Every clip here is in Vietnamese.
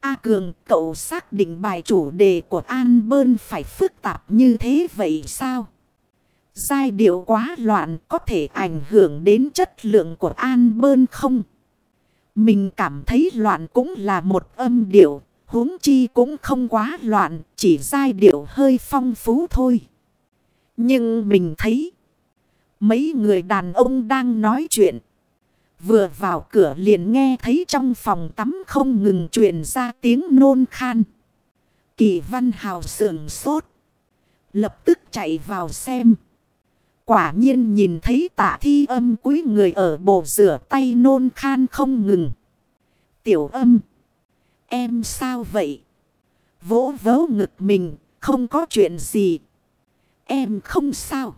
A Cường, cậu xác định bài chủ đề của An Bơn phải phức tạp như thế vậy sao? Giai điệu quá loạn có thể ảnh hưởng đến chất lượng của An Bơn không? Mình cảm thấy loạn cũng là một âm điệu, huống chi cũng không quá loạn, chỉ giai điệu hơi phong phú thôi. Nhưng mình thấy mấy người đàn ông đang nói chuyện. Vừa vào cửa liền nghe thấy trong phòng tắm không ngừng truyền ra tiếng nôn khan. Kỳ Văn Hào sườn sốt, lập tức chạy vào xem. Quả nhiên nhìn thấy Tạ Thi Âm cúi người ở bồn rửa tay nôn khan không ngừng. Tiểu Âm, em sao vậy? Vỗ vớ ngực mình, không có chuyện gì. Em không sao.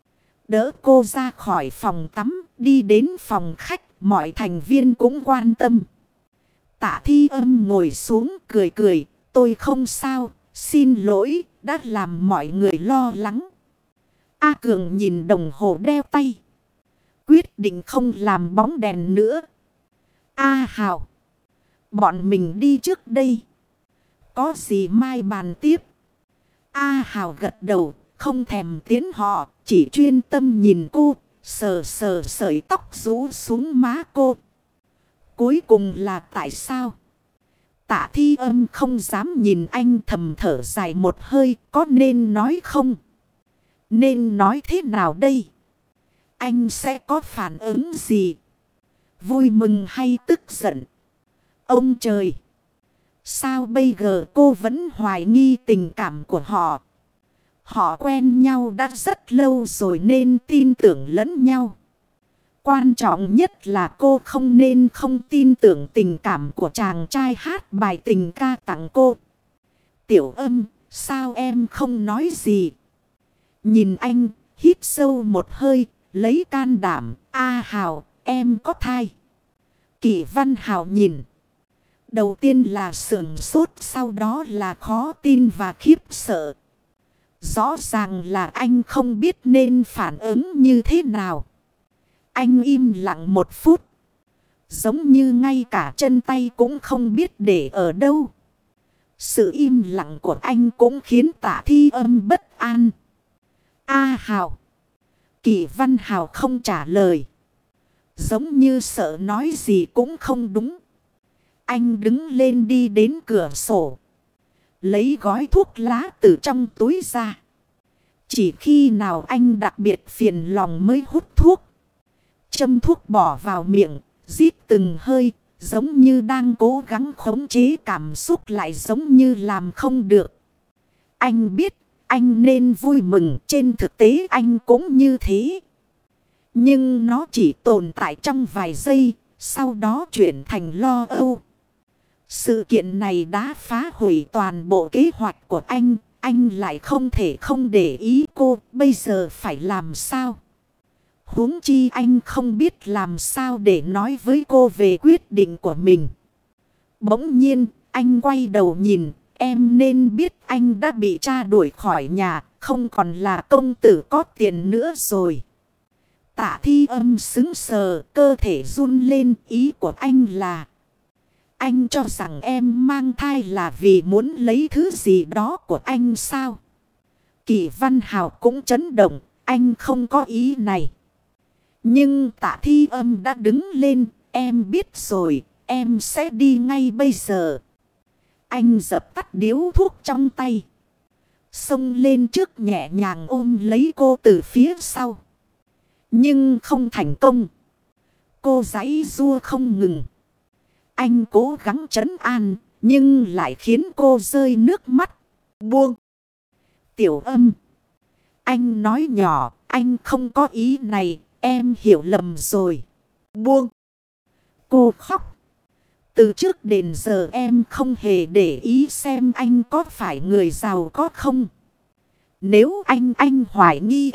Đỡ cô ra khỏi phòng tắm, đi đến phòng khách, mọi thành viên cũng quan tâm. Tạ Thi Âm ngồi xuống cười cười, tôi không sao, xin lỗi, đã làm mọi người lo lắng. A Cường nhìn đồng hồ đeo tay, quyết định không làm bóng đèn nữa. A Hào, bọn mình đi trước đây. Có gì mai bàn tiếp. A Hào gật đầu, không thèm tiến họ, chỉ chuyên tâm nhìn cô, sờ sờ sợi tóc rũ xuống má cô. Cuối cùng là tại sao? Tạ Thi Âm không dám nhìn anh, thầm thở dài một hơi, có nên nói không? Nên nói thế nào đây? Anh sẽ có phản ứng gì? Vui mừng hay tức giận? Ông trời! Sao bây giờ cô vẫn hoài nghi tình cảm của họ? Họ quen nhau đã rất lâu rồi nên tin tưởng lẫn nhau. Quan trọng nhất là cô không nên không tin tưởng tình cảm của chàng trai hát bài tình ca tặng cô. Tiểu Âm, sao em không nói gì? Nhìn anh, hít sâu một hơi, lấy can đảm. A Hào, em có thai. Kỳ Văn Hào nhìn. Đầu tiên là sửng sốt, sau đó là khó tin và khiếp sợ. Rõ ràng là anh không biết nên phản ứng như thế nào. Anh im lặng một phút. Giống như ngay cả chân tay cũng không biết để ở đâu. Sự im lặng của anh cũng khiến Tạ Thi Âm bất an. A Hào. Kỳ Văn Hào không trả lời. Giống như sợ nói gì cũng không đúng. Anh đứng lên đi đến cửa sổ. Lấy gói thuốc lá từ trong túi ra. Chỉ khi nào anh đặc biệt phiền lòng mới hút thuốc. Châm thuốc bỏ vào miệng, rít từng hơi, giống như đang cố gắng khống chế cảm xúc, lại giống như làm không được. Anh biết anh nên vui mừng, trên thực tế anh cũng như thế. Nhưng nó chỉ tồn tại trong vài giây, sau đó chuyển thành lo âu. Sự kiện này đã phá hủy toàn bộ kế hoạch của anh lại không thể không để ý cô, bây giờ phải làm sao? Huống chi anh không biết làm sao để nói với cô về quyết định của mình. Bỗng nhiên, anh quay đầu nhìn, em nên biết anh đã bị cha đuổi khỏi nhà, không còn là công tử có tiền nữa rồi. Tạ Thi Âm sững sờ, cơ thể run lên, ý của anh là... Anh cho rằng em mang thai là vì muốn lấy thứ gì đó của anh sao? Kỳ Văn Hào cũng chấn động, anh không có ý này. Nhưng Tạ Thi Âm đã đứng lên, em biết rồi, em sẽ đi ngay bây giờ. Anh dập tắt điếu thuốc trong tay. Xông lên trước nhẹ nhàng ôm lấy cô từ phía sau. Nhưng không thành công. Cô giãy giụa không ngừng. Anh cố gắng trấn an, nhưng lại khiến cô rơi nước mắt. Buông. Tiểu Âm. Anh nói nhỏ, anh không có ý này, em hiểu lầm rồi. Buông. Cô khóc. Từ trước đến giờ em không hề để ý xem anh có phải người giàu có không. Nếu anh hoài nghi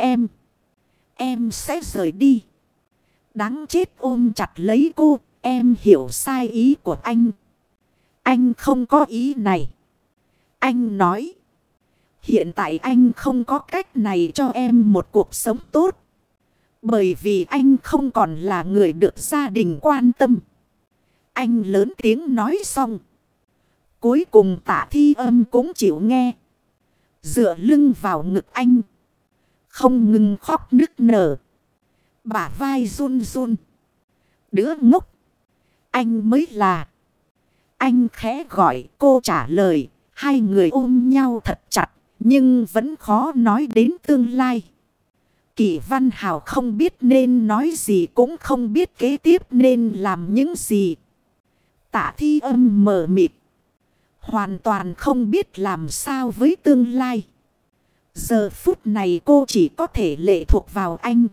em sẽ rời đi. Đáng chết, ôm chặt lấy cô. Em hiểu sai ý của anh. Anh không có ý này. Anh nói. Hiện tại anh không có cách này cho em một cuộc sống tốt. Bởi vì anh không còn là người được gia đình quan tâm. Anh lớn tiếng nói xong. Cuối cùng Tạ Thi Âm cũng chịu nghe. Dựa lưng vào ngực anh. Không ngừng khóc nức nở. Bả vai run run. Đứa ngốc. Anh mới là. Anh khẽ gọi, cô trả lời. Hai người ôm nhau thật chặt. Nhưng vẫn khó nói đến tương lai. Kỷ Văn Hào không biết nên nói gì, cũng không biết kế tiếp nên làm những gì. Tạ Thi Âm mờ mịt. Hoàn toàn không biết làm sao với tương lai. Giờ phút này cô chỉ có thể lệ thuộc vào anh.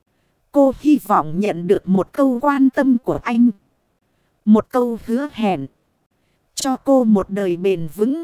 Cô hy vọng nhận được một câu quan tâm của anh. Một câu hứa hẹn. Cho cô một đời bền vững.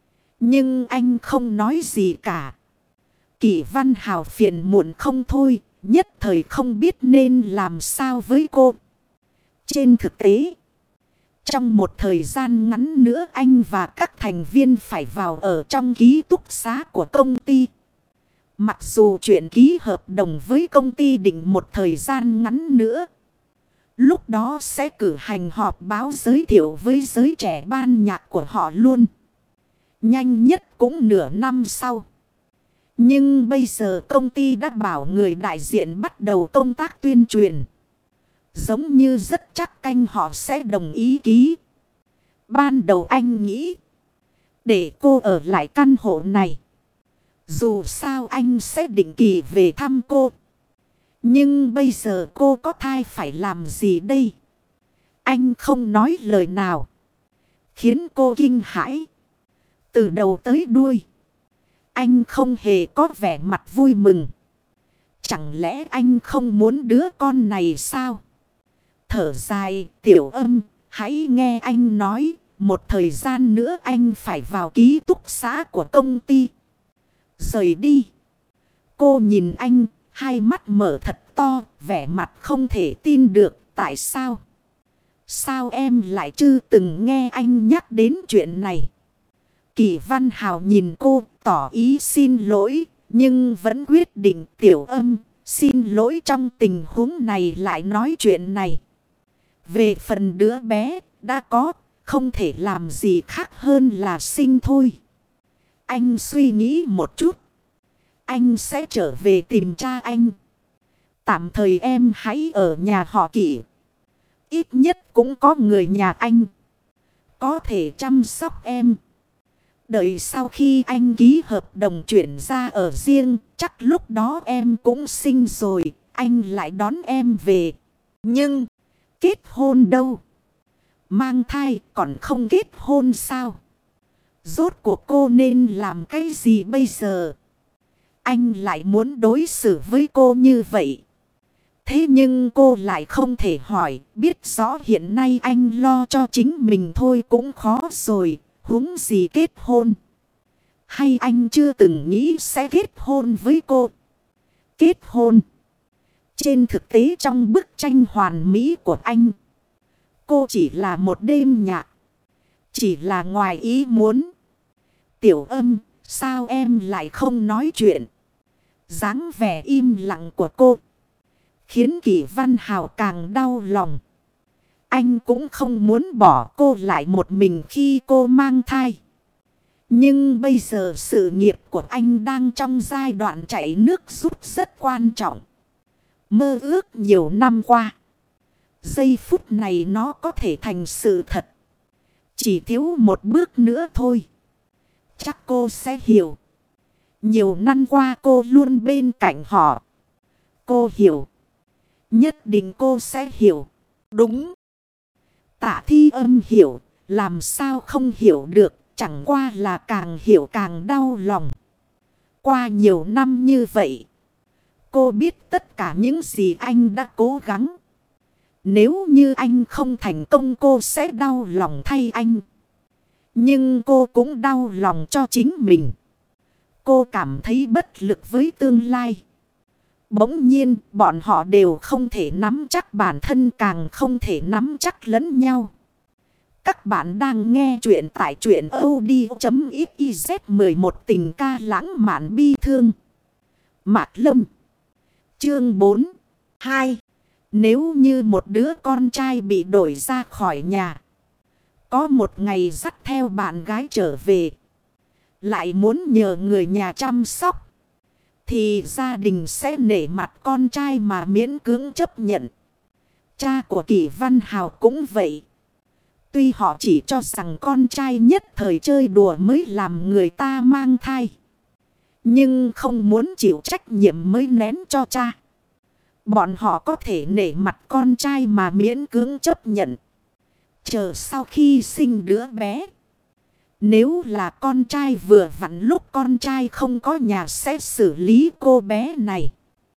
Nhưng anh không nói gì cả. Kỷ Văn Hào phiền muộn không thôi. Nhất thời không biết nên làm sao với cô. Trên thực tế, trong một thời gian ngắn nữa anh và các thành viên phải vào ở trong ký túc xá của công ty. Mặc dù chuyện ký hợp đồng với công ty định một thời gian ngắn nữa. Lúc đó sẽ cử hành họp báo giới thiệu với giới trẻ ban nhạc của họ luôn. Nhanh nhất cũng nửa năm sau. Nhưng bây giờ công ty đã bảo người đại diện bắt đầu công tác tuyên truyền. Giống như rất chắc canh họ sẽ đồng ý ký. Ban đầu anh nghĩ để cô ở lại căn hộ này. Dù sao anh sẽ định kỳ về thăm cô. Nhưng bây giờ cô có thai phải làm gì đây? Anh không nói lời nào. Khiến cô kinh hãi. Từ đầu tới đuôi. Anh không hề có vẻ mặt vui mừng. Chẳng lẽ anh không muốn đứa con này sao? Thở dài, Tiểu Âm, hãy nghe anh nói. Một thời gian nữa anh phải vào ký túc xá của công ty. Rời đi. Cô nhìn anh, hai mắt mở thật to, vẻ mặt không thể tin được. Tại sao? Sao em lại chưa từng nghe anh nhắc đến chuyện này? Kỷ Văn Hào nhìn cô, tỏ ý xin lỗi, nhưng vẫn quyết định. Tiểu Âm, xin lỗi trong tình huống này lại nói chuyện này. Về phần đứa bé, đã có, không thể làm gì khác hơn là sinh thôi. Anh suy nghĩ một chút. Anh sẽ trở về tìm cha anh. Tạm thời em hãy ở nhà họ Kỷ. Ít nhất cũng có người nhà anh có thể chăm sóc em. Đợi sau khi anh ký hợp đồng chuyển ra ở riêng, chắc lúc đó em cũng sinh rồi, anh lại đón em về. Nhưng kết hôn đâu? Mang thai còn không kết hôn sao? Rốt cuộc cô nên làm cái gì bây giờ? Anh lại muốn đối xử với cô như vậy. Thế nhưng cô lại không thể hỏi. Biết rõ hiện nay anh lo cho chính mình thôi cũng khó rồi. Huống gì kết hôn? Hay anh chưa từng nghĩ sẽ kết hôn với cô? Kết hôn? Trên thực tế trong bức tranh hoàn mỹ của anh, cô chỉ là một đêm nhạc. Chỉ là ngoài ý muốn. Tiểu Âm, sao em lại không nói chuyện? Dáng vẻ im lặng của cô khiến Kỷ Văn Hào càng đau lòng. Anh cũng không muốn bỏ cô lại một mình khi cô mang thai. Nhưng bây giờ sự nghiệp của anh đang trong giai đoạn chạy nước rút rất quan trọng. Mơ ước nhiều năm qua, giây phút này nó có thể thành sự thật. Chỉ thiếu một bước nữa thôi. Chắc cô sẽ hiểu. Nhiều năm qua cô luôn bên cạnh họ. Cô hiểu. Nhất định cô sẽ hiểu. Đúng. Tạ Thi Âm hiểu. Làm sao không hiểu được. Chẳng qua là càng hiểu càng đau lòng. Qua nhiều năm như vậy, cô biết tất cả những gì anh đã cố gắng. Nếu như anh không thành công cô sẽ đau lòng thay anh. Nhưng cô cũng đau lòng cho chính mình. Cô cảm thấy bất lực với tương lai. Bỗng nhiên bọn họ đều không thể nắm chắc bản thân, càng không thể nắm chắc lẫn nhau. Các bạn đang nghe chuyện tại truyện audio.xyz. 11 tình ca lãng mạn bi thương. Mạc Lâm. Chương 4. 2. Nếu như một đứa con trai bị đổi ra khỏi nhà, Có một ngày dắt theo bạn gái trở về. Lại muốn nhờ người nhà chăm sóc. Thì gia đình sẽ nể mặt con trai mà miễn cưỡng chấp nhận. Cha của Kỷ Văn Hào cũng vậy. Tuy họ chỉ cho rằng con trai nhất thời chơi đùa mới làm người ta mang thai. Nhưng không muốn chịu trách nhiệm mới nén cho cha. Bọn họ có thể nể mặt con trai mà miễn cưỡng chấp nhận. Chờ sau khi sinh đứa bé. Nếu là con trai vừa vặn lúc con trai không có nhà sẽ xử lý cô bé này.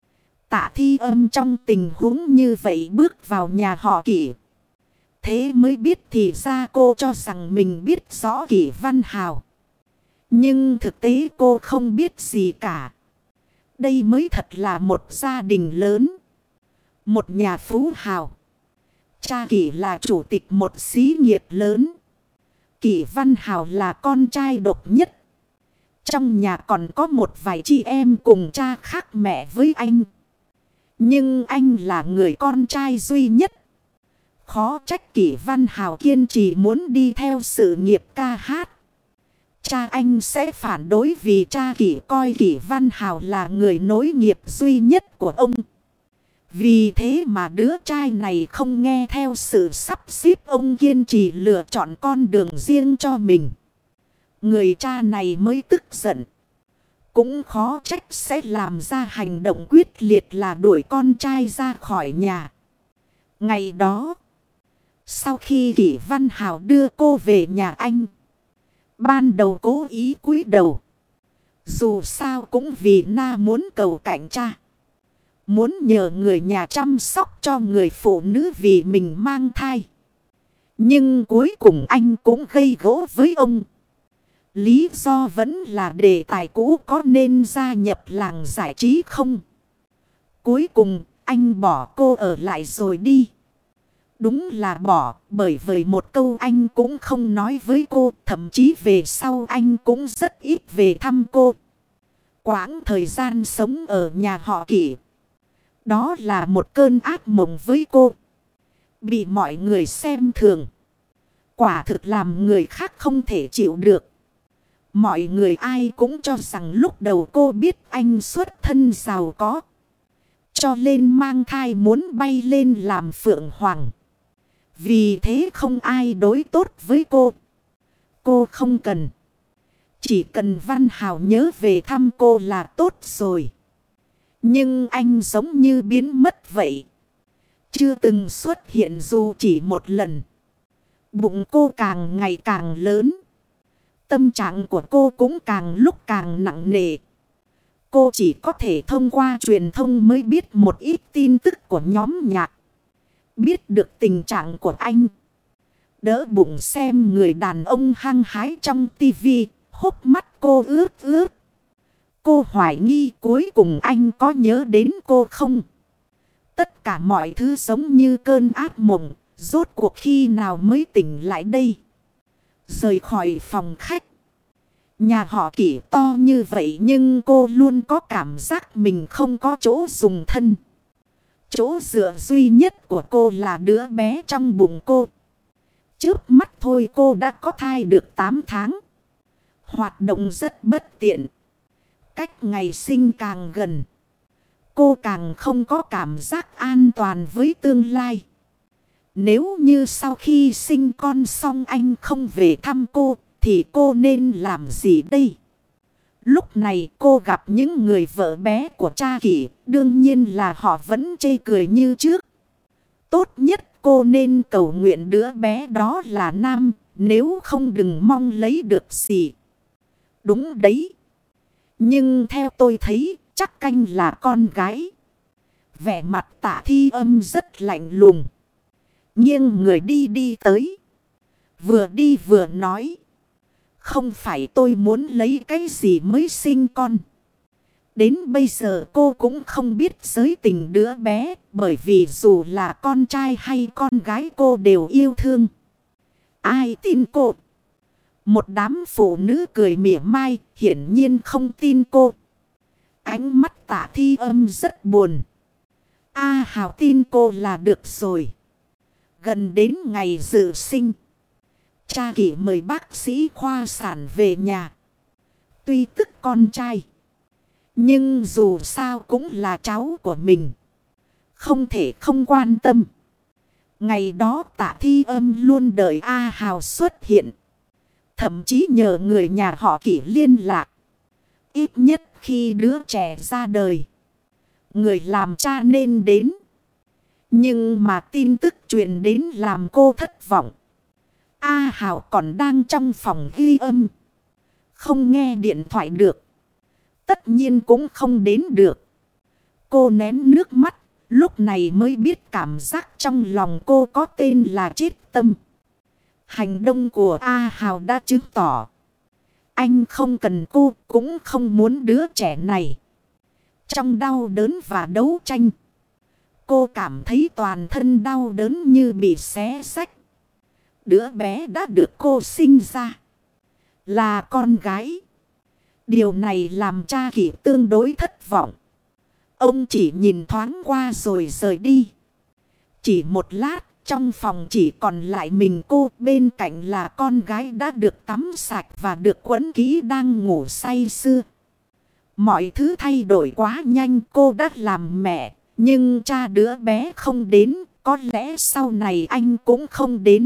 Tạ Thi Âm trong tình huống như vậy bước vào nhà họ Kỷ. Thế mới biết thì ra cô cho rằng mình biết rõ Kỷ Văn Hào. Nhưng thực tế cô không biết gì cả. Đây mới thật là một gia đình lớn. Một nhà phú hào. Cha Kỷ là chủ tịch một xí nghiệp lớn. Kỷ Văn Hào là con trai độc nhất. Trong nhà còn có một vài chị em cùng cha khác mẹ với anh. Nhưng anh là người con trai duy nhất. Khó trách Kỷ Văn Hào kiên trì muốn đi theo sự nghiệp ca hát. Cha anh sẽ phản đối vì cha Kỷ coi Kỷ Văn Hào là người nối nghiệp duy nhất của ông. Vì thế mà đứa trai này không nghe theo sự sắp xếp, ông kiên trì lựa chọn con đường riêng cho mình. Người cha này mới tức giận. Cũng khó trách sẽ làm ra hành động quyết liệt là đuổi con trai ra khỏi nhà. Ngày đó, sau khi Kỷ Văn Hào đưa cô về nhà anh, ban đầu cố ý cúi đầu. Dù sao cũng vì Na muốn cầu cạnh cha. Muốn nhờ người nhà chăm sóc cho người phụ nữ vì mình mang thai. Nhưng cuối cùng anh cũng gây gỗ với ông. Lý do vẫn là đề tài cũ có nên gia nhập làng giải trí không? Cuối cùng anh bỏ cô ở lại rồi đi. Đúng là bỏ, bởi vì một câu anh cũng không nói với cô. Thậm chí về sau anh cũng rất ít về thăm cô. Quãng thời gian sống ở nhà họ Kỷ, đó là một cơn ác mộng với cô. Bị mọi người xem thường. Quả thực làm người khác không thể chịu được. Mọi người ai cũng cho rằng lúc đầu cô biết anh xuất thân giàu có. Cho nên mang thai muốn bay lên làm phượng hoàng. Vì thế không ai đối tốt với cô. Cô không cần. Chỉ cần Văn Hào nhớ về thăm cô là tốt rồi. Nhưng anh giống như biến mất vậy. Chưa từng xuất hiện dù chỉ một lần. Bụng cô càng ngày càng lớn. Tâm trạng của cô cũng càng lúc càng nặng nề. Cô chỉ có thể thông qua truyền thông mới biết một ít tin tức của nhóm nhạc. Biết được tình trạng của anh. Đỡ bụng xem người đàn ông hăng hái trong tivi. Hốc mắt cô ướt ướt. Cô hoài nghi cuối cùng anh có nhớ đến cô không? Tất cả mọi thứ giống như cơn ác mộng. Rốt cuộc khi nào mới tỉnh lại đây? Rời khỏi phòng khách. Nhà họ Kỷ to như vậy nhưng cô luôn có cảm giác mình không có chỗ dùng thân. Chỗ dựa duy nhất của cô là đứa bé trong bụng cô. Trước mắt thôi cô đã có thai được 8 tháng. Hoạt động rất bất tiện. Cách ngày sinh càng gần, cô càng không có cảm giác an toàn với tương lai. Nếu như sau khi sinh con xong anh không về thăm cô, thì cô nên làm gì đây? Lúc này cô gặp những người vợ bé của cha Kỷ, đương nhiên là họ vẫn chê cười như trước. Tốt nhất cô nên cầu nguyện đứa bé đó là nam, nếu không đừng mong lấy được gì. Đúng đấy. Nhưng theo tôi thấy, chắc canh là con gái. Vẻ mặt Tạ Thi Âm rất lạnh lùng. Nghiêng người đi tới. Vừa đi vừa nói. Không phải tôi muốn lấy cái gì mới sinh con. Đến bây giờ cô cũng không biết giới tình đứa bé. Bởi vì dù là con trai hay con gái cô đều yêu thương. Ai tin cô? Một đám phụ nữ cười mỉa mai, hiển nhiên không tin cô. Ánh mắt Tạ Thi Âm rất buồn. Hào tin cô là được rồi. Gần đến ngày dự sinh, Cha Kỷ mời bác sĩ khoa sản về nhà. Tuy tức con trai, nhưng dù sao cũng là cháu của mình, không thể không quan tâm. Ngày đó Tạ Thi Âm luôn đợi A Hào xuất hiện. Thậm chí nhờ người nhà họ Kỷ liên lạc. Ít nhất khi đứa trẻ ra đời, người làm cha nên đến. Nhưng mà tin tức truyền đến làm cô thất vọng. A Hào còn đang trong phòng ghi âm, không nghe điện thoại được. Tất nhiên cũng không đến được. Cô nén nước mắt, lúc này mới biết cảm giác trong lòng cô có tên là chết tâm. Hành động của A Hào đã chứng tỏ anh không cần cô, cũng không muốn đứa trẻ này. Trong đau đớn và đấu tranh, cô cảm thấy toàn thân đau đớn như bị xé xách. Đứa bé đã được cô sinh ra là con gái. Điều này làm cha Kỷ tương đối thất vọng. Ông chỉ nhìn thoáng qua rồi rời đi. Chỉ một lát, trong phòng chỉ còn lại mình cô, bên cạnh là con gái đã được tắm sạch và được quấn kỹ đang ngủ say sưa. Mọi thứ thay đổi quá nhanh, cô đã làm mẹ, nhưng cha đứa bé không đến, có lẽ sau này anh cũng không đến.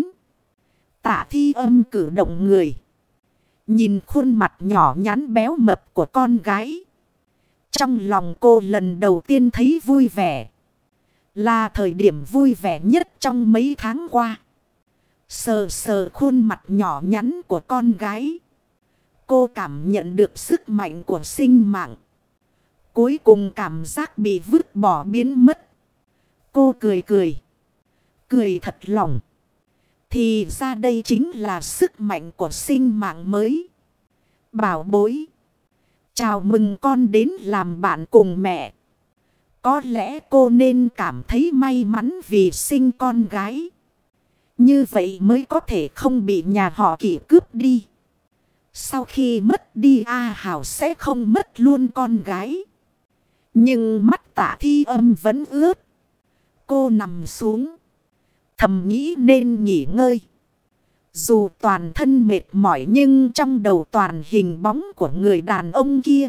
Tạ Thi Âm cử động người, nhìn khuôn mặt nhỏ nhắn béo mập của con gái. Trong lòng cô lần đầu tiên thấy vui vẻ. Là thời điểm vui vẻ nhất trong mấy tháng qua. Sờ sờ khuôn mặt nhỏ nhắn của con gái, cô cảm nhận được sức mạnh của sinh mạng. Cuối cùng cảm giác bị vứt bỏ biến mất. Cô cười cười. Cười thật lòng. Thì ra đây chính là sức mạnh của sinh mạng mới. Bảo bối, chào mừng con đến làm bạn cùng mẹ. Có lẽ cô nên cảm thấy may mắn vì sinh con gái. Như vậy mới có thể không bị nhà họ Kỷ cướp đi. Sau khi mất đi A Hào sẽ không mất luôn con gái. Nhưng mắt Tạ Thi Âm vẫn ướt. Cô nằm xuống, thầm nghĩ nên nghỉ ngơi. Dù toàn thân mệt mỏi nhưng trong đầu toàn hình bóng của người đàn ông kia.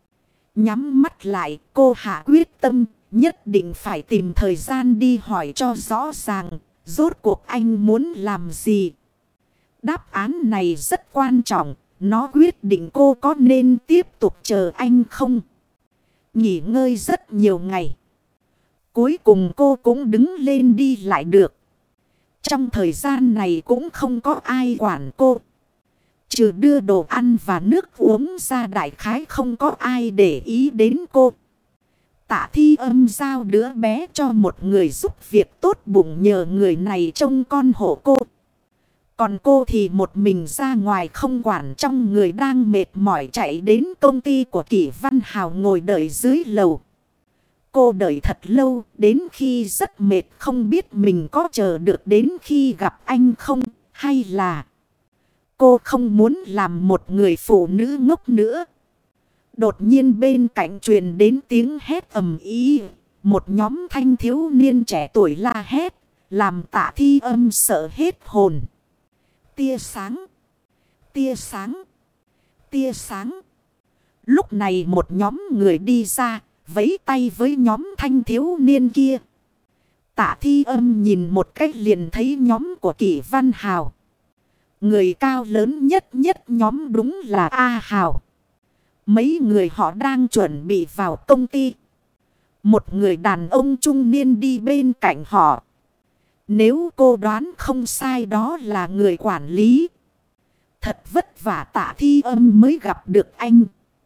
Nhắm mắt lại, cô hạ quyết tâm, nhất định phải tìm thời gian đi hỏi cho rõ ràng, rốt cuộc anh muốn làm gì. Đáp án này rất quan trọng, nó quyết định cô có nên tiếp tục chờ anh không. Nghỉ ngơi rất nhiều ngày, cuối cùng cô cũng đứng lên đi lại được. Trong thời gian này cũng không có ai quản cô. Trừ đưa đồ ăn và nước uống ra, đại khái không có ai để ý đến cô. Tạ Thi Âm giao đứa bé cho một người giúp việc tốt bụng nhờ người này trông con hộ cô. Còn cô thì một mình ra ngoài không quản, trong người đang mệt mỏi chạy đến công ty của Kỷ Văn Hào ngồi đợi dưới lầu. Cô đợi thật lâu, đến khi rất mệt không biết mình có chờ được đến khi gặp anh không, hay là cô không muốn làm một người phụ nữ ngốc nữa. Đột nhiên bên cạnh truyền đến tiếng hét ầm ĩ. Một nhóm thanh thiếu niên trẻ tuổi la hét, làm Tạ Thi Âm sợ hết hồn. Tia sáng, tia sáng, tia sáng. Lúc này một nhóm người đi ra, vẫy tay với nhóm thanh thiếu niên kia. Tạ Thi Âm nhìn một cách liền thấy nhóm của Kỷ Văn Hào. Người cao lớn nhất nhóm đúng là A Hào. Mấy người họ đang chuẩn bị vào công ty. Một người đàn ông trung niên đi bên cạnh họ. Nếu cô đoán không sai, đó là người quản lý. Thật vất vả Tạ Thi Âm mới gặp được anh.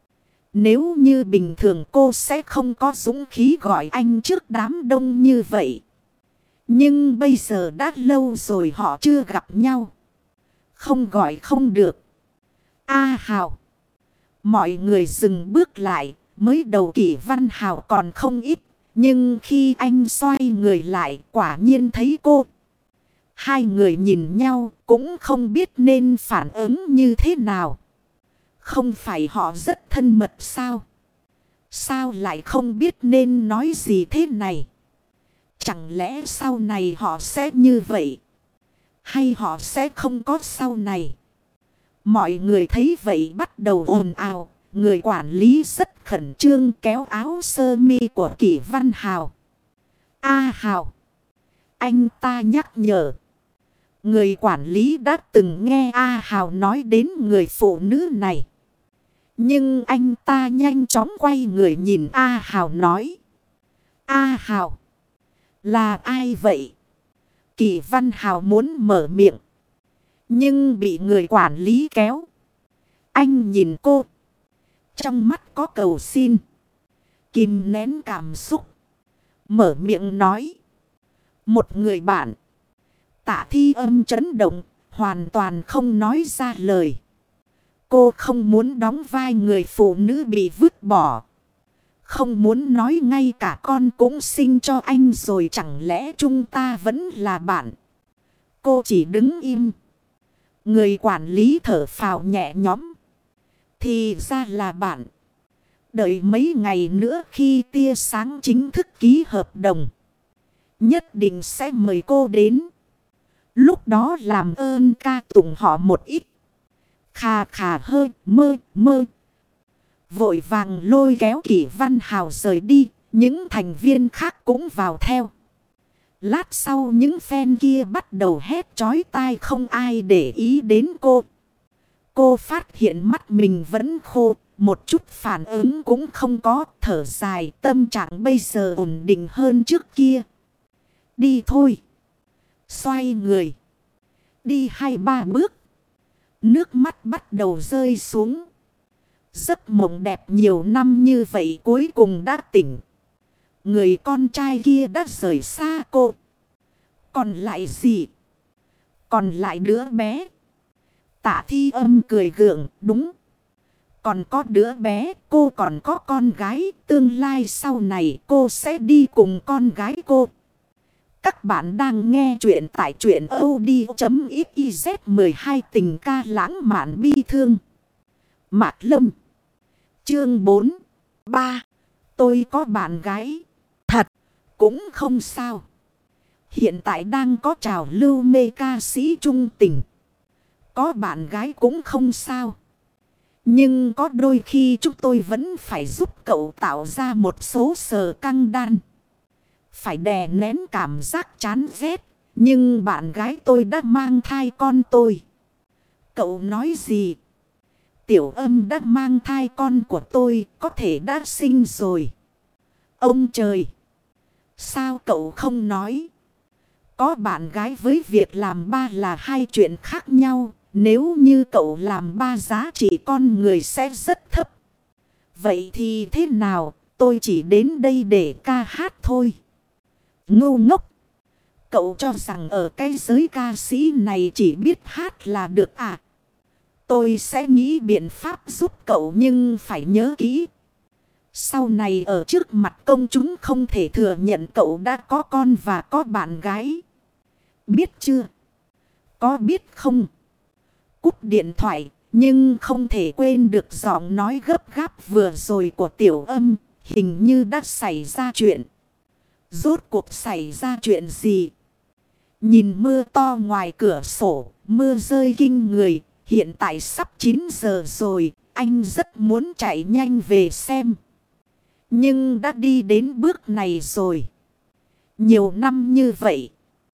Nếu như bình thường cô sẽ không có dũng khí gọi anh trước đám đông như vậy. Nhưng bây giờ đã lâu rồi họ chưa gặp nhau. Không gọi không được. A Hào. Mọi người dừng bước lại. Mới đầu Kỷ Văn Hào còn không ít. Nhưng khi anh xoay người lại, quả nhiên thấy cô. Hai người nhìn nhau cũng không biết nên phản ứng như thế nào. Không phải họ rất thân mật sao? Sao lại không biết nên nói gì thế này? Chẳng lẽ sau này họ sẽ như vậy? Hay họ sẽ không có sau này? Mọi người thấy vậy bắt đầu ồn ào. Người quản lý rất khẩn trương kéo áo sơ mi của Kỷ Văn Hào. A Hào, anh ta nhắc nhở. Người quản lý đã từng nghe A Hào nói đến người phụ nữ này. Nhưng anh ta nhanh chóng quay người nhìn A Hào nói. A Hào, là ai vậy? Kỷ Văn Hào muốn mở miệng, nhưng bị người quản lý kéo. Anh nhìn cô. Trong mắt có cầu xin. Kìm nén cảm xúc, mở miệng nói. Một người bạn. Tạ Thi Âm chấn động, hoàn toàn không nói ra lời. Cô không muốn đóng vai người phụ nữ bị vứt bỏ. Không muốn nói ngay cả con cũng sinh cho anh rồi, chẳng lẽ chúng ta vẫn là bạn? Cô chỉ đứng im. Người quản lý thở phào nhẹ nhõm. Thì ra là bạn. Đợi mấy ngày nữa khi tia sáng chính thức ký hợp đồng, nhất định sẽ mời cô đến. Lúc đó làm ơn ca tụng họ một ít. Khà khà hơi mơ. Vội vàng lôi kéo Kỷ Văn Hào rời đi. Những thành viên khác cũng vào theo. Lát sau những fan kia bắt đầu hét chói tai, không ai để ý đến cô. Cô phát hiện mắt mình vẫn khô. Một chút phản ứng cũng không có, thở dài, tâm trạng bây giờ ổn định hơn trước kia. Đi thôi. Xoay người. Đi 2-3 bước. Nước mắt bắt đầu rơi xuống. Giấc mộng đẹp nhiều năm như vậy cuối cùng đã tỉnh. Người con trai kia đã rời xa cô. Còn lại gì? Còn lại đứa bé. Tạ Thi Âm cười gượng, đúng. Còn có đứa bé, cô còn có con gái. Tương lai sau này cô sẽ đi cùng con gái cô. Các bạn đang nghe chuyện tại truyện audio.xyz. 12 tình ca lãng mạn bi thương. Mạc Lâm. Chương 4. 3. Tôi có bạn gái. Thật, cũng không sao. Hiện tại đang có trào lưu mê ca sĩ trung tình. Có bạn gái cũng không sao. Nhưng có đôi khi chúng tôi vẫn phải giúp cậu tạo ra một số sờ căng đan. Phải đè nén cảm giác chán ghét. Nhưng bạn gái tôi đã mang thai con tôi. Cậu nói gì? Tiểu Âm đã mang thai con của tôi, có thể đã sinh rồi. Ông trời! Sao cậu không nói? Có bạn gái với việc làm ba là hai chuyện khác nhau. Nếu như cậu làm ba giá trị con người sẽ rất thấp. Vậy thì thế nào? Tôi chỉ đến đây để ca hát thôi. Ngu ngốc! Cậu cho rằng ở cái giới ca sĩ này chỉ biết hát là được à? Tôi sẽ nghĩ biện pháp giúp cậu, nhưng phải nhớ kỹ. Sau này ở trước mặt công chúng không thể thừa nhận cậu đã có con và có bạn gái. Biết chưa? Có biết không? Cúp điện thoại, nhưng không thể quên được giọng nói gấp gáp vừa rồi của Tiểu Âm. Hình như đã xảy ra chuyện. Rốt cuộc xảy ra chuyện gì? Nhìn mưa to ngoài cửa sổ, mưa rơi kinh người. Hiện tại sắp 9 giờ rồi, anh rất muốn chạy nhanh về xem. Nhưng đã đi đến bước này rồi. Nhiều năm như vậy,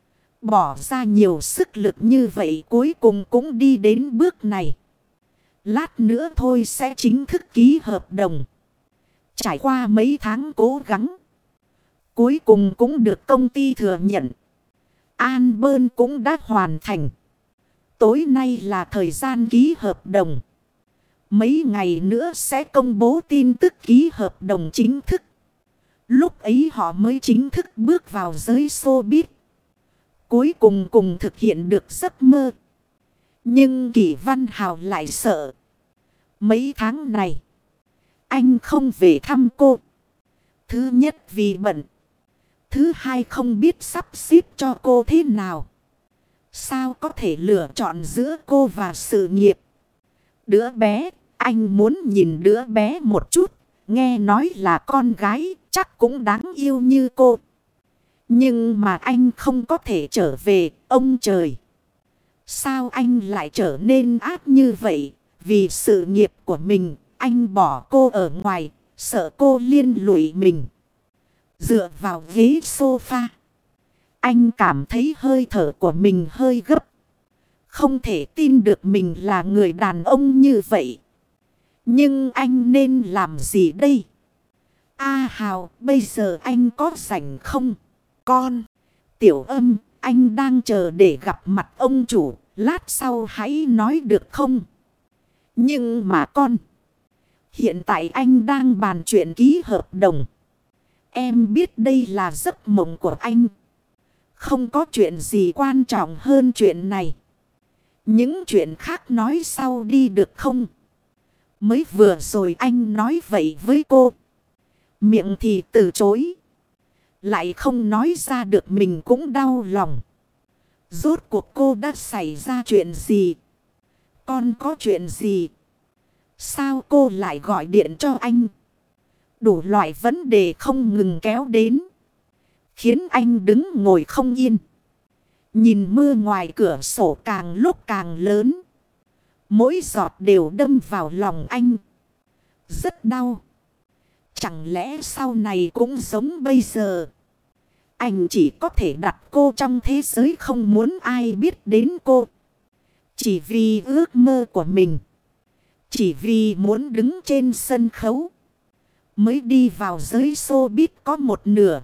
bỏ ra nhiều sức lực như vậy, cuối cùng cũng đi đến bước này. Lát nữa thôi sẽ chính thức ký hợp đồng. Trải qua mấy tháng cố gắng, cuối cùng cũng được công ty thừa nhận. Album cũng đã hoàn thành. Tối nay là thời gian ký hợp đồng. Mấy ngày nữa sẽ công bố tin tức ký hợp đồng chính thức. Lúc ấy họ mới chính thức bước vào giới showbiz. Cuối cùng cùng thực hiện được giấc mơ. Nhưng Kỷ Văn Hào lại sợ. Mấy tháng này, anh không về thăm cô. Thứ nhất vì bận. Thứ hai không biết sắp xếp cho cô thế nào. Sao có thể lựa chọn giữa cô và sự nghiệp? Đứa bé, anh muốn nhìn đứa bé một chút. Nghe nói là con gái, chắc cũng đáng yêu như cô. Nhưng mà anh không có thể trở về, ông trời. Sao anh lại trở nên ác như vậy? Vì sự nghiệp của mình, anh bỏ cô ở ngoài, sợ cô liên lụy mình. Dựa vào ghế sofa, anh cảm thấy hơi thở của mình hơi gấp. Không thể tin được mình là người đàn ông như vậy. Nhưng anh nên làm gì đây? A Hào, bây giờ anh có rảnh không? Con, Tiểu Âm, anh đang chờ để gặp mặt ông chủ. Lát sau hãy nói được không? Nhưng mà con, hiện tại anh đang bàn chuyện ký hợp đồng. Em biết đây là giấc mộng của anh. Không có chuyện gì quan trọng hơn chuyện này. Những chuyện khác nói sau đi được không? Mới vừa rồi anh nói vậy với cô. Miệng thì từ chối. Lại không nói ra được, mình cũng đau lòng. Rốt cuộc cô đã xảy ra chuyện gì? Con có chuyện gì? Sao cô lại gọi điện cho anh? Đủ loại vấn đề không ngừng kéo đến, khiến anh đứng ngồi không yên. Nhìn mưa ngoài cửa sổ càng lúc càng lớn. Mỗi giọt đều đâm vào lòng anh. Rất đau. Chẳng lẽ sau này cũng giống bây giờ? Anh chỉ có thể đặt cô trong thế giới không muốn ai biết đến cô. Chỉ vì ước mơ của mình. Chỉ vì muốn đứng trên sân khấu. Mới đi vào giới showbiz có một nửa.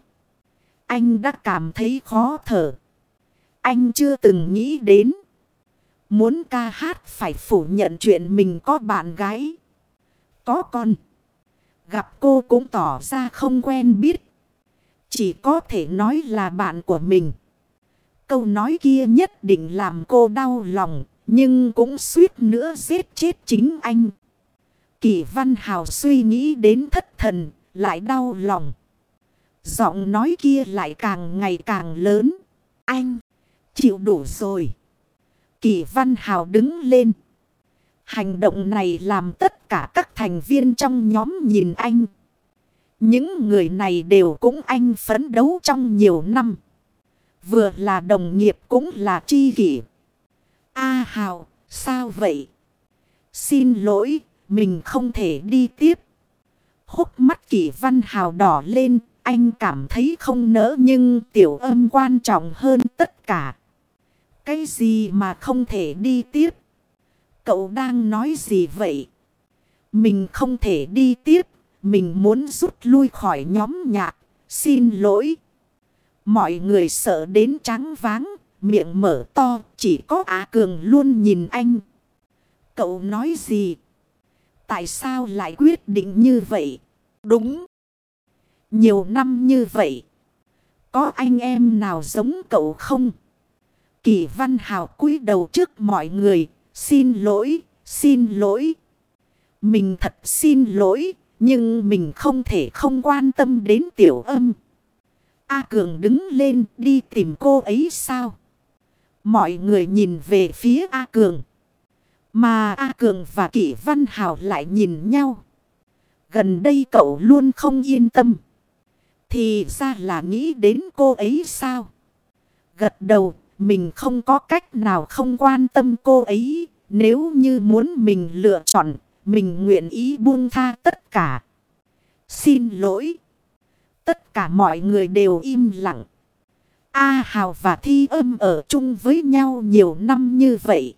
Anh đã cảm thấy khó thở. Anh chưa từng nghĩ đến. Muốn ca hát phải phủ nhận chuyện mình có bạn gái. Có con. Gặp cô cũng tỏ ra không quen biết. Chỉ có thể nói là bạn của mình. Câu nói kia nhất định làm cô đau lòng. Nhưng cũng suýt nữa giết chết chính anh. Kỷ Văn Hào suy nghĩ đến thất thần. Lại đau lòng. Giọng nói kia lại càng ngày càng lớn. Anh chịu đủ rồi. Kỷ Văn Hào đứng lên. Hành động này làm tất cả các thành viên trong nhóm nhìn anh. Những người này đều cũng anh phấn đấu trong nhiều năm. Vừa là đồng nghiệp cũng là tri kỷ. A Hào, sao vậy? Xin lỗi, mình không thể đi tiếp. Hốc mắt Kỷ Văn Hào đỏ lên, anh cảm thấy không nỡ nhưng Tiểu Âm quan trọng hơn tất cả. Cái gì mà không thể đi tiếp? Cậu đang nói gì vậy? Mình không thể đi tiếp, mình muốn rút lui khỏi nhóm nhạc, xin lỗi. Mọi người sợ đến choáng váng, miệng mở to, chỉ có Á Cường luôn nhìn anh. Cậu nói gì? Tại sao lại quyết định như vậy? Đúng. Nhiều năm như vậy, có anh em nào giống cậu không? Kỷ Văn Hào cúi đầu trước mọi người. Xin lỗi, xin lỗi. Mình thật xin lỗi, nhưng mình không thể không quan tâm đến Tiểu Âm. A Cường đứng lên đi tìm cô ấy sao? Mọi người nhìn về phía A Cường. Mà A Cường và Kỷ Văn Hào lại nhìn nhau. Gần đây cậu luôn không yên tâm. Thì ra là nghĩ đến cô ấy sao? Gật đầu, mình không có cách nào không quan tâm cô ấy. Nếu như muốn mình lựa chọn, mình nguyện ý buông tha tất cả. Xin lỗi. Tất cả mọi người đều im lặng. A Hào và Thi Âm ở chung với nhau nhiều năm như vậy.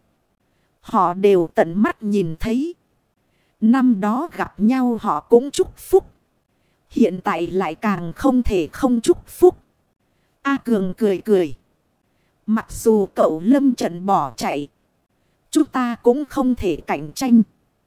Họ đều tận mắt nhìn thấy. Năm đó gặp nhau họ cũng chúc phúc. Hiện tại lại càng không thể không chúc phúc. A Cường cười cười. Mặc dù cậu lâm trận bỏ chạy, chúng ta cũng không thể cạnh tranh.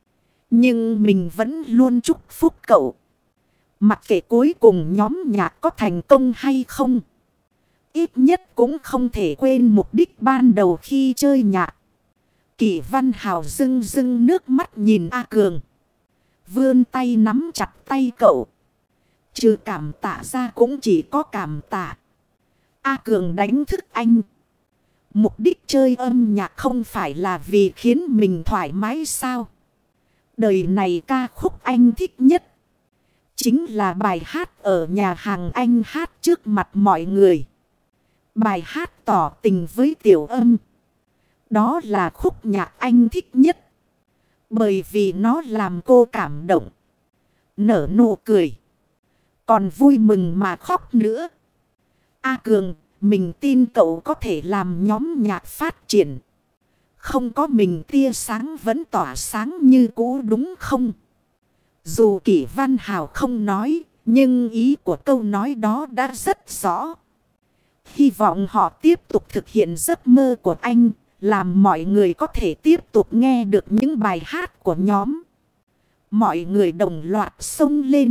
Nhưng mình vẫn luôn chúc phúc cậu. Mặc kệ cuối cùng nhóm nhạc có thành công hay không, ít nhất cũng không thể quên mục đích ban đầu khi chơi nhạc. Kỷ Văn Hào rưng rưng nước mắt nhìn A Cường. Vươn tay nắm chặt tay cậu. Trừ cảm tạ ra cũng chỉ có cảm tạ. A Cường đánh thức anh. Mục đích chơi âm nhạc không phải là vì khiến mình thoải mái sao? Đời này ca khúc anh thích nhất chính là bài hát ở nhà hàng anh hát trước mặt mọi người. Bài hát tỏ tình với Tiểu Âm. Đó là khúc nhạc anh thích nhất. Bởi vì nó làm cô cảm động. Nở nụ cười. Còn vui mừng mà khóc nữa. A Cường, mình tin cậu có thể làm nhóm nhạc phát triển. Không có mình tia sáng vẫn tỏa sáng như cũ đúng không? Dù Kỷ Văn Hào không nói, nhưng ý của câu nói đó đã rất rõ. Hy vọng họ tiếp tục thực hiện giấc mơ của anh, làm mọi người có thể tiếp tục nghe được những bài hát của nhóm. Mọi người đồng loạt xông lên.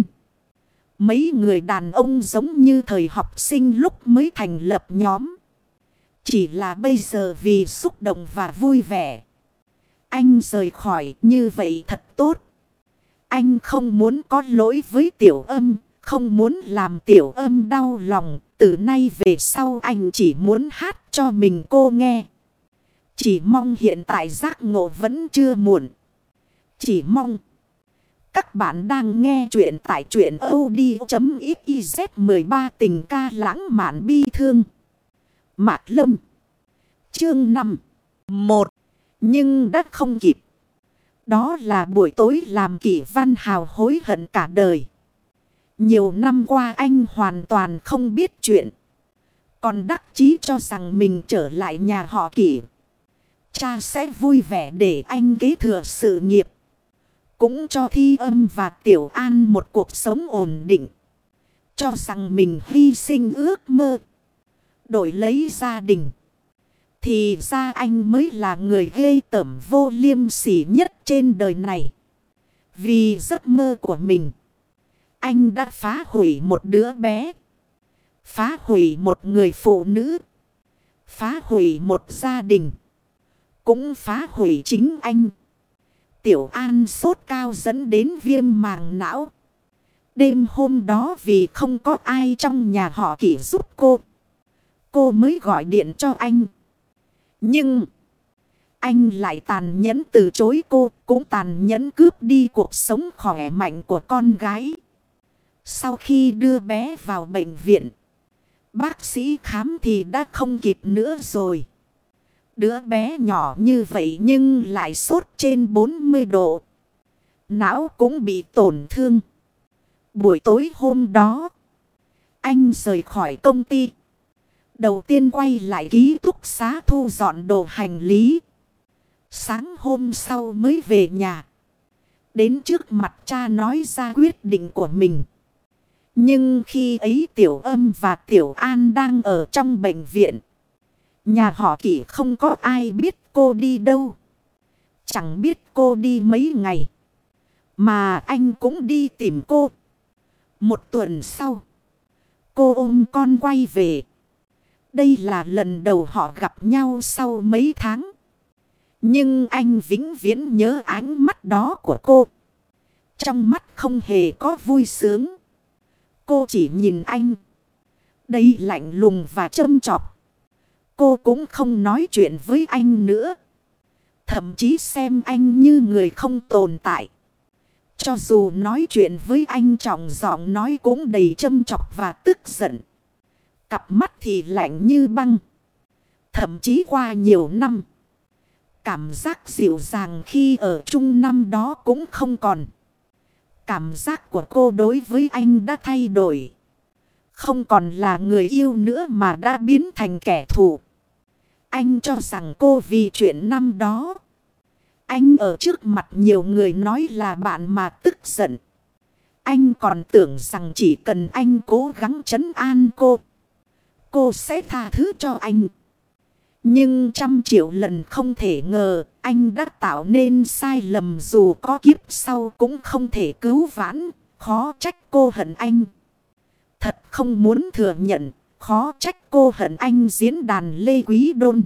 Mấy người đàn ông giống như thời học sinh lúc mới thành lập nhóm. Chỉ là bây giờ vì xúc động và vui vẻ. Anh rời khỏi như vậy thật tốt. Anh không muốn có lỗi với Tiểu Âm, không muốn làm Tiểu Âm đau lòng. Từ nay về sau anh chỉ muốn hát cho mình cô nghe. Chỉ mong hiện tại giác ngộ vẫn chưa muộn. Chỉ mong các bạn đang nghe chuyện tại truyện audio.xyz 13 tình ca lãng mạn bi thương. Mạc Lâm. Chương 5. 1. Nhưng đã không kịp. Đó là buổi tối làm Kỷ Văn Hào hối hận cả đời. Nhiều năm qua anh hoàn toàn không biết chuyện. Còn đắc chí cho rằng mình trở lại nhà họ Kỷ. Cha sẽ vui vẻ để anh kế thừa sự nghiệp. Cũng cho Thi Âm và Tiểu An một cuộc sống ổn định. Cho rằng mình hy sinh ước mơ. Đổi lấy gia đình. Thì ra anh mới là người ghê tởm vô liêm sỉ nhất trên đời này. Vì giấc mơ của mình. Anh đã phá hủy một đứa bé. Phá hủy một người phụ nữ. Phá hủy một gia đình. Cũng phá hủy chính anh. Tiểu An sốt cao dẫn đến viêm màng não. Đêm hôm đó vì không có ai trong nhà họ Kỷ giúp cô mới gọi điện cho anh. Nhưng anh lại tàn nhẫn từ chối cô, cũng tàn nhẫn cướp đi cuộc sống khỏe mạnh của con gái. Sau khi đưa bé vào bệnh viện, bác sĩ khám thì đã không kịp nữa rồi. Đứa bé nhỏ như vậy nhưng lại sốt trên 40 độ. Não cũng bị tổn thương. Buổi tối hôm đó, anh rời khỏi công ty. Đầu tiên quay lại ký túc xá thu dọn đồ hành lý. Sáng hôm sau mới về nhà. Đến trước mặt cha nói ra quyết định của mình. Nhưng khi ấy Tiểu Âm và Tiểu An đang ở trong bệnh viện. Nhà họ Kỷ không có ai biết cô đi đâu. Chẳng biết cô đi mấy ngày. Mà anh cũng đi tìm cô. Một tuần sau, cô ôm con quay về. Đây là lần đầu họ gặp nhau sau mấy tháng. Nhưng anh vĩnh viễn nhớ ánh mắt đó của cô. Trong mắt không hề có vui sướng. Cô chỉ nhìn anh. Đây lạnh lùng và châm chọc. Cô cũng không nói chuyện với anh nữa. Thậm chí xem anh như người không tồn tại. Cho dù nói chuyện với anh trọng giọng nói cũng đầy châm chọc và tức giận. Cặp mắt thì lạnh như băng. Thậm chí qua nhiều năm. Cảm giác dịu dàng khi ở chung năm đó cũng không còn. Cảm giác của cô đối với anh đã thay đổi. Không còn là người yêu nữa mà đã biến thành kẻ thù. Anh cho rằng cô vì chuyện năm đó. Anh ở trước mặt nhiều người nói là bạn mà tức giận. Anh còn tưởng rằng chỉ cần anh cố gắng trấn an cô sẽ tha thứ cho anh. Nhưng 100 triệu lần không thể ngờ anh đã tạo nên sai lầm, dù có kiếp sau cũng không thể cứu vãn. Khó trách cô hận anh. Thật không muốn thừa nhận, khó trách cô hận anh. Diễn đàn Lê Quý Đôn.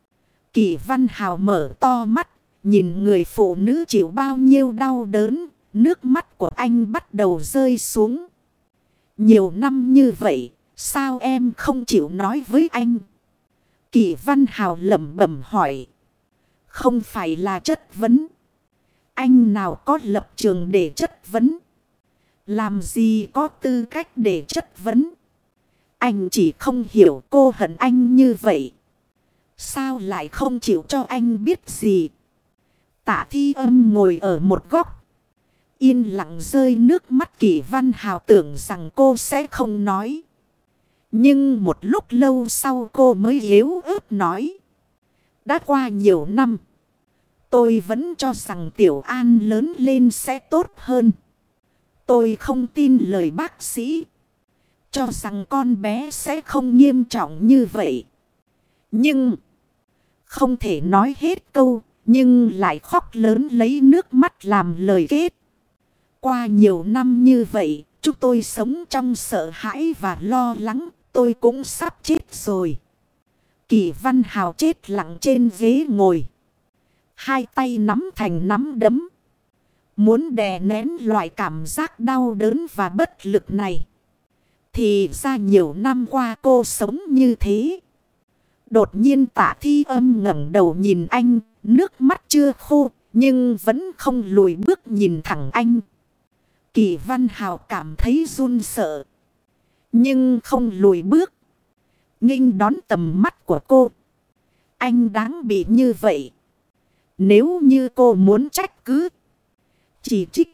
Kỷ Văn Hào mở to mắt, nhìn người phụ nữ chịu bao nhiêu đau đớn. Nước mắt của anh bắt đầu rơi xuống. Nhiều năm như vậy, sao em không chịu nói với anh? Kỷ Văn Hào lẩm bẩm hỏi. Không phải là chất vấn. Anh nào có lập trường để chất vấn? Làm gì có tư cách để chất vấn? Anh chỉ không hiểu cô hận anh như vậy. Sao lại không chịu cho anh biết gì? Tạ Thi Âm ngồi ở một góc, yên lặng rơi nước mắt. Kỷ Văn Hào tưởng rằng cô sẽ không nói. Nhưng một lúc lâu sau cô mới yếu ớt nói. Đã qua nhiều năm, tôi vẫn cho rằng Tiểu An lớn lên sẽ tốt hơn. Tôi không tin lời bác sĩ, cho rằng con bé sẽ không nghiêm trọng như vậy. Nhưng không thể nói hết câu, nhưng lại khóc lớn lấy nước mắt làm lời kết. Qua nhiều năm như vậy, chúng tôi sống trong sợ hãi và lo lắng. Tôi cũng sắp chết rồi. Kỷ Văn Hào chết lặng trên ghế ngồi, hai tay nắm thành nắm đấm, muốn đè nén loại cảm giác đau đớn và bất lực này. Thì ra nhiều năm qua cô sống như thế. Đột nhiên Tạ Thi Âm ngẩng đầu nhìn anh, nước mắt chưa khô, nhưng vẫn không lùi bước nhìn thẳng anh. Kỷ Văn Hào cảm thấy run sợ, nhưng không lùi bước, nghênh đón tầm mắt của cô. Anh đáng bị như vậy. Nếu như cô muốn trách cứ, chỉ trích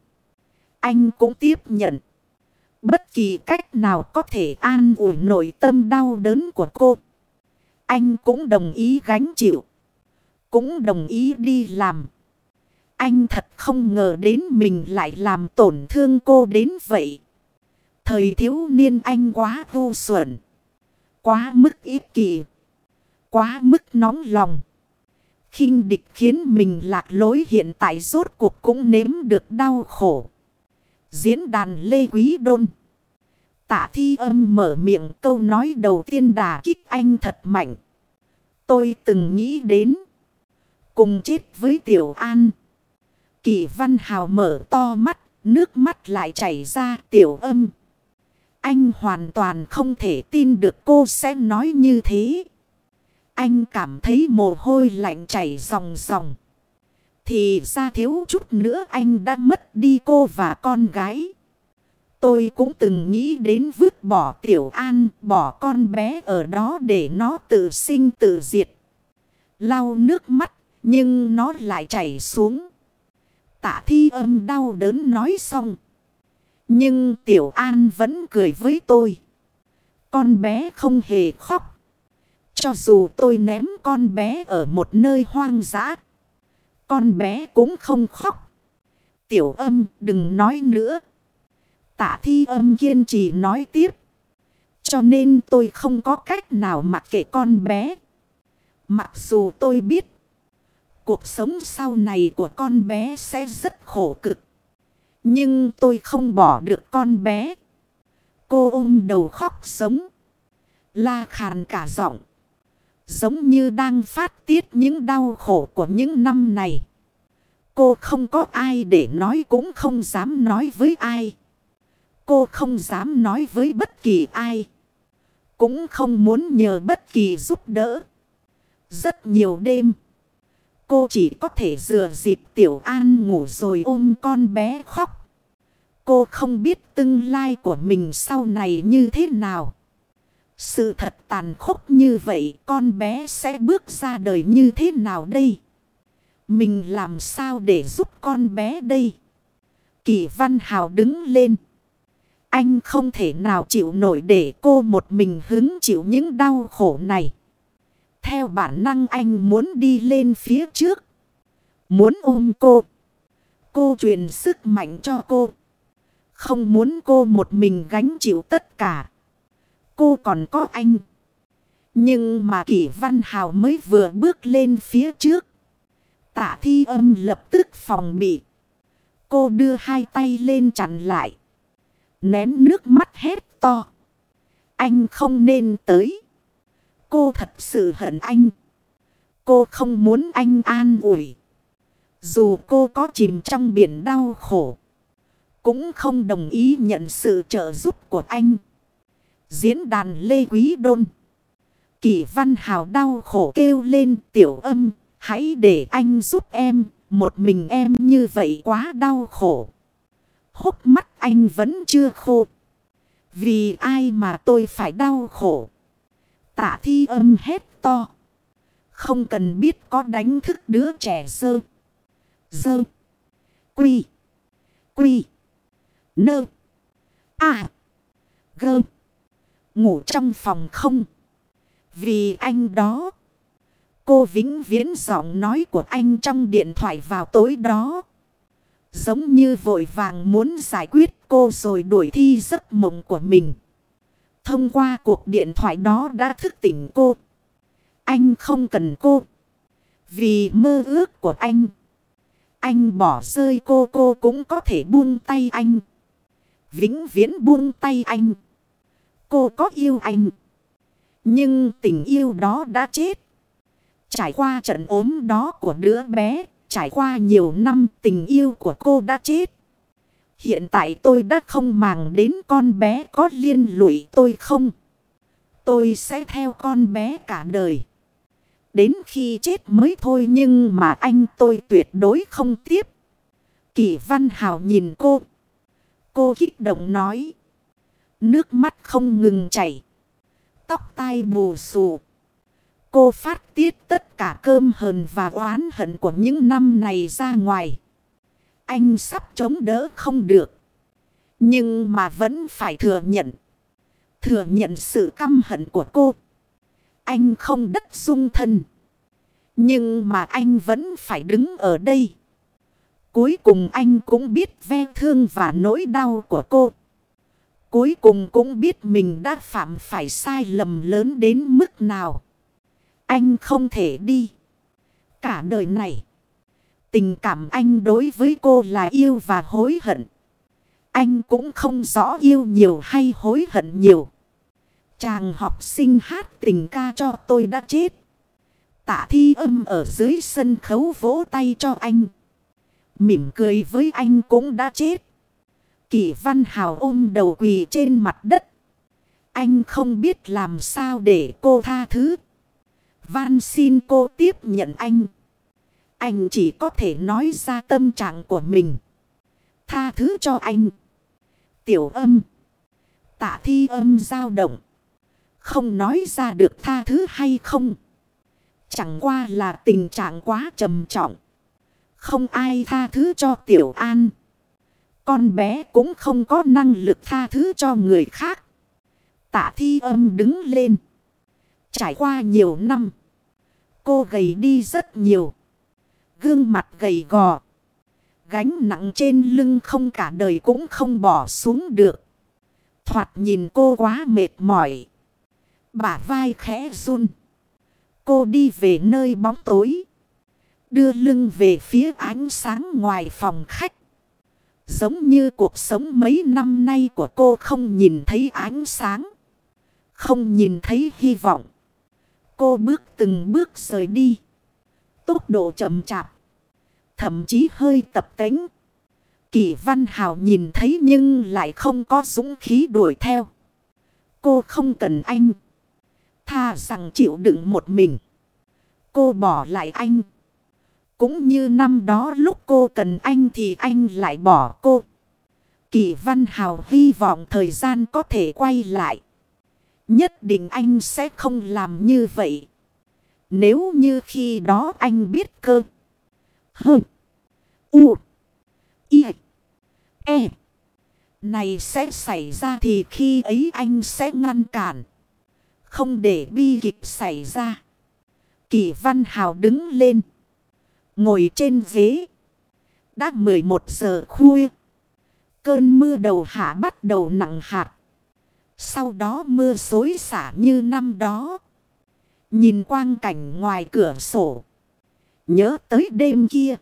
anh cũng tiếp nhận. Bất kỳ cách nào có thể an ủi nội tâm đau đớn của cô, anh cũng đồng ý gánh chịu, cũng đồng ý đi làm. Anh thật không ngờ đến mình lại làm tổn thương cô đến vậy. Thời thiếu niên anh quá ngu xuẩn, quá mức ích kỷ, quá mức nóng lòng, khinh địch khiến mình lạc lối. Hiện tại rốt cuộc cũng nếm được đau khổ. Diễn đàn Lê Quý Đôn. Tạ Thi Âm mở miệng, câu nói đầu tiên đả kích anh thật mạnh. Tôi từng nghĩ đến cùng chết với Tiểu An. Kỷ Văn Hào mở to mắt, nước mắt lại chảy ra. Tiểu Âm, anh hoàn toàn không thể tin được cô sẽ nói như thế. Anh cảm thấy mồ hôi lạnh chảy ròng ròng. Thì ra thiếu chút nữa anh đã mất đi cô và con gái. Tôi cũng từng nghĩ đến vứt bỏ Tiểu An, bỏ con bé ở đó để nó tự sinh tự diệt. Lau nước mắt, nhưng nó lại chảy xuống. Tạ Thi Âm đau đớn nói xong. Nhưng Tiểu An vẫn cười với tôi. Con bé không hề khóc. Cho dù tôi ném con bé ở một nơi hoang dã, con bé cũng không khóc. Tiểu Âm, đừng nói nữa. Tạ Thi Âm kiên trì nói tiếp. Cho nên tôi không có cách nào mặc kệ con bé. Mặc dù tôi biết cuộc sống sau này của con bé sẽ rất khổ cực, nhưng tôi không bỏ được con bé. Cô ôm đầu khóc sống, la khàn cả giọng, giống như đang phát tiết những đau khổ của những năm này. Cô không có ai để nói, cũng không dám nói với ai. Cô không dám nói với bất kỳ ai, cũng không muốn nhờ bất kỳ giúp đỡ. Rất nhiều đêm, cô chỉ có thể dựa dịp Tiểu An ngủ rồi ôm con bé khóc. Cô không biết tương lai của mình sau này như thế nào. Sự thật tàn khốc như vậy, con bé sẽ bước ra đời như thế nào đây? Mình làm sao để giúp con bé đây? Kỷ Văn Hào đứng lên. Anh không thể nào chịu nổi để cô một mình hứng chịu những đau khổ này. Theo bản năng anh muốn đi lên phía trước, muốn ôm cô. Cô truyền sức mạnh cho cô, không muốn cô một mình gánh chịu tất cả. Cô còn có anh. Nhưng mà Kỷ Văn Hào mới vừa bước lên phía trước, Tạ Thi Âm lập tức phòng bị. Cô đưa hai tay lên chặn lại, nén nước mắt hét to. Anh không nên tới. Cô thật sự hận anh. Cô không muốn anh an ủi. Dù cô có chìm trong biển đau khổ, cũng không đồng ý nhận sự trợ giúp của anh. Diễn đàn Lê Quý Đôn. Kỷ Văn Hào đau khổ kêu lên. Tiểu Âm, hãy để anh giúp em. Một mình em như vậy quá đau khổ. Hốc mắt anh vẫn chưa khô. Vì ai mà tôi phải đau khổ? Tạ Thi Âm hét to. Không cần biết có đánh thức đứa trẻ dơ. Dơ. Quy. Quy. Nơ. À. Gơ. Ngủ trong phòng không. Vì anh đó. Cô vĩnh viễn giọng nói của anh trong điện thoại vào tối đó. Giống như vội vàng muốn giải quyết cô rồi đuổi thi giấc mộng của mình. Thông qua cuộc điện thoại đó đã thức tỉnh cô. Anh không cần cô. Vì mơ ước của anh bỏ rơi cô cũng có thể buông tay anh. Vĩnh viễn buông tay anh. Cô có yêu anh. Nhưng tình yêu đó đã chết. Trải qua trận ốm đó của đứa bé. Trải qua nhiều năm tình yêu của cô đã chết. Hiện tại tôi đã không màng đến con bé có liên lụy tôi không. Tôi sẽ theo con bé cả đời. Đến khi chết mới thôi nhưng mà anh tôi tuyệt đối không tiếp. Kỷ Văn Hào nhìn cô. Cô kích động nói. Nước mắt không ngừng chảy. Tóc tai bù xù. Cô phát tiết tất cả cơm hờn và oán hận của những năm này ra ngoài. Anh sắp chống đỡ không được. Nhưng mà vẫn phải thừa nhận. Thừa nhận sự căm hận của cô. Anh không đất dung thân. Nhưng mà anh vẫn phải đứng ở đây. Cuối cùng anh cũng biết ve thương và nỗi đau của cô. Cuối cùng cũng biết mình đã phạm phải sai lầm lớn đến mức nào. Anh không thể đi. Cả đời này. Tình cảm anh đối với cô là yêu và hối hận. Anh cũng không rõ yêu nhiều hay hối hận nhiều. Chàng học sinh hát tình ca cho tôi đã chết. Tạ Thi Âm ở dưới sân khấu vỗ tay cho anh. Mỉm cười với anh cũng đã chết. Kỷ Văn Hào ôm đầu quỳ trên mặt đất. Anh không biết làm sao để cô tha thứ. Van xin cô tiếp nhận anh. Anh chỉ có thể nói ra tâm trạng của mình. Tha thứ cho anh. Tiểu Âm. Tạ Thi Âm dao động. Không nói ra được tha thứ hay không. Chẳng qua là tình trạng quá trầm trọng. Không ai tha thứ cho Tiểu An. Con bé cũng không có năng lực tha thứ cho người khác. Tạ Thi Âm đứng lên. Trải qua nhiều năm. Cô gầy đi rất nhiều. Gương mặt gầy gò. Gánh nặng trên lưng không cả đời cũng không bỏ xuống được. Thoạt nhìn cô quá mệt mỏi. Bả vai khẽ run. Cô đi về nơi bóng tối. Đưa lưng về phía ánh sáng ngoài phòng khách. Giống như cuộc sống mấy năm nay của cô không nhìn thấy ánh sáng. Không nhìn thấy hy vọng. Cô bước từng bước rời đi. Tốc độ chậm chạp. Thậm chí hơi tập tễnh. Kỷ Văn Hào nhìn thấy nhưng lại không có dũng khí đuổi theo. Cô không cần anh. Thà rằng chịu đựng một mình. Cô bỏ lại anh. Cũng như năm đó lúc cô cần anh thì anh lại bỏ cô. Kỷ Văn Hào hy vọng thời gian có thể quay lại. Nhất định anh sẽ không làm như vậy. Nếu như khi đó anh biết cơ. Hơ. U. I. E. Này sẽ xảy ra thì khi ấy anh sẽ ngăn cản. Không để bi kịch xảy ra. Kỷ Văn Hào đứng lên. Ngồi trên ghế. Đã 11 giờ khuya. Cơn mưa đầu hạ bắt đầu nặng hạt. Sau đó mưa xối xả như năm đó. Nhìn quang cảnh ngoài cửa sổ. Nhớ tới đêm kia.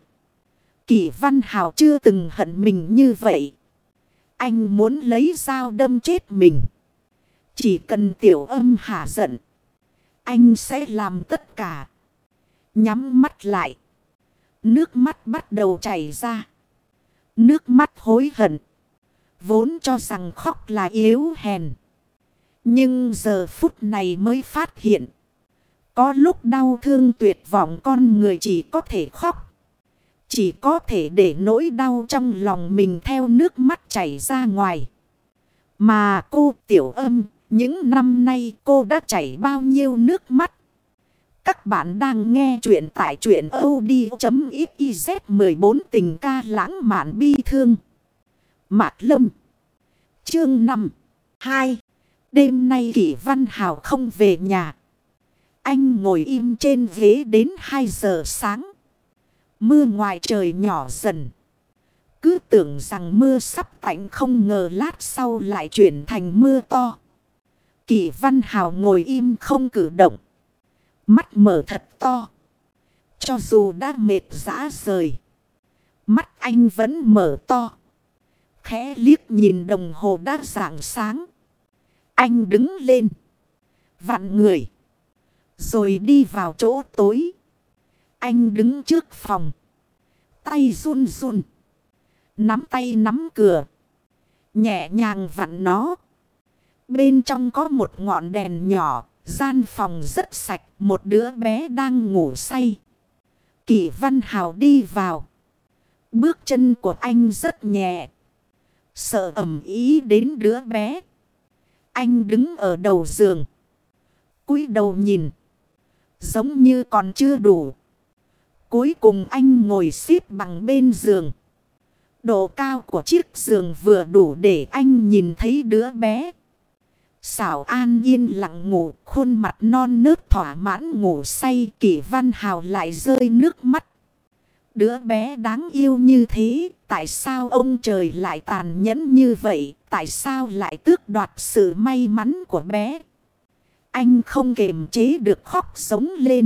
Kỷ Văn Hào chưa từng hận mình như vậy. Anh muốn lấy dao đâm chết mình. Chỉ cần Tiểu Âm hả giận. Anh sẽ làm tất cả. Nhắm mắt lại. Nước mắt bắt đầu chảy ra. Nước mắt hối hận. Vốn cho rằng khóc là yếu hèn. Nhưng giờ phút này mới phát hiện. Có lúc đau thương tuyệt vọng con người chỉ có thể khóc. Chỉ có thể để nỗi đau trong lòng mình theo nước mắt chảy ra ngoài. Mà cô Tiểu Âm, những năm nay cô đã chảy bao nhiêu nước mắt. Các bạn đang nghe chuyện tại truyện audio.xyz 14 tình ca lãng mạn bi thương. Mạc Lâm. Chương 5. 2. Đêm nay Kỷ Văn Hào không về nhà. Anh ngồi im trên ghế đến 2 giờ sáng. Mưa ngoài trời nhỏ dần. Cứ tưởng rằng mưa sắp tạnh, không ngờ lát sau lại chuyển thành mưa to. Kỷ Văn Hào ngồi im không cử động. Mắt mở thật to. Cho dù đã mệt rã rời, mắt anh vẫn mở to. Khẽ liếc nhìn đồng hồ đã rạng sáng. Anh đứng lên, vặn người, rồi đi vào chỗ tối. Anh đứng trước phòng, tay run run, nắm tay nắm cửa, nhẹ nhàng vặn nó. Bên trong có một ngọn đèn nhỏ. Gian phòng rất sạch, một đứa bé đang ngủ say. Kỷ Văn Hào đi vào. Bước chân của anh rất nhẹ, sợ ầm ĩ đến đứa bé. Anh đứng ở đầu giường, cúi đầu nhìn, giống như còn chưa đủ. Cuối cùng anh ngồi xếp bằng bên giường. Độ cao của chiếc giường vừa đủ để anh nhìn thấy đứa bé. Xảo An yên lặng ngủ, khuôn mặt non nớt thỏa mãn ngủ say. Kỷ Văn Hào lại rơi nước mắt. Đứa bé đáng yêu như thế, tại sao ông trời lại tàn nhẫn như vậy? Tại sao lại tước đoạt sự may mắn của bé? Anh không kiềm chế được khóc sống lên.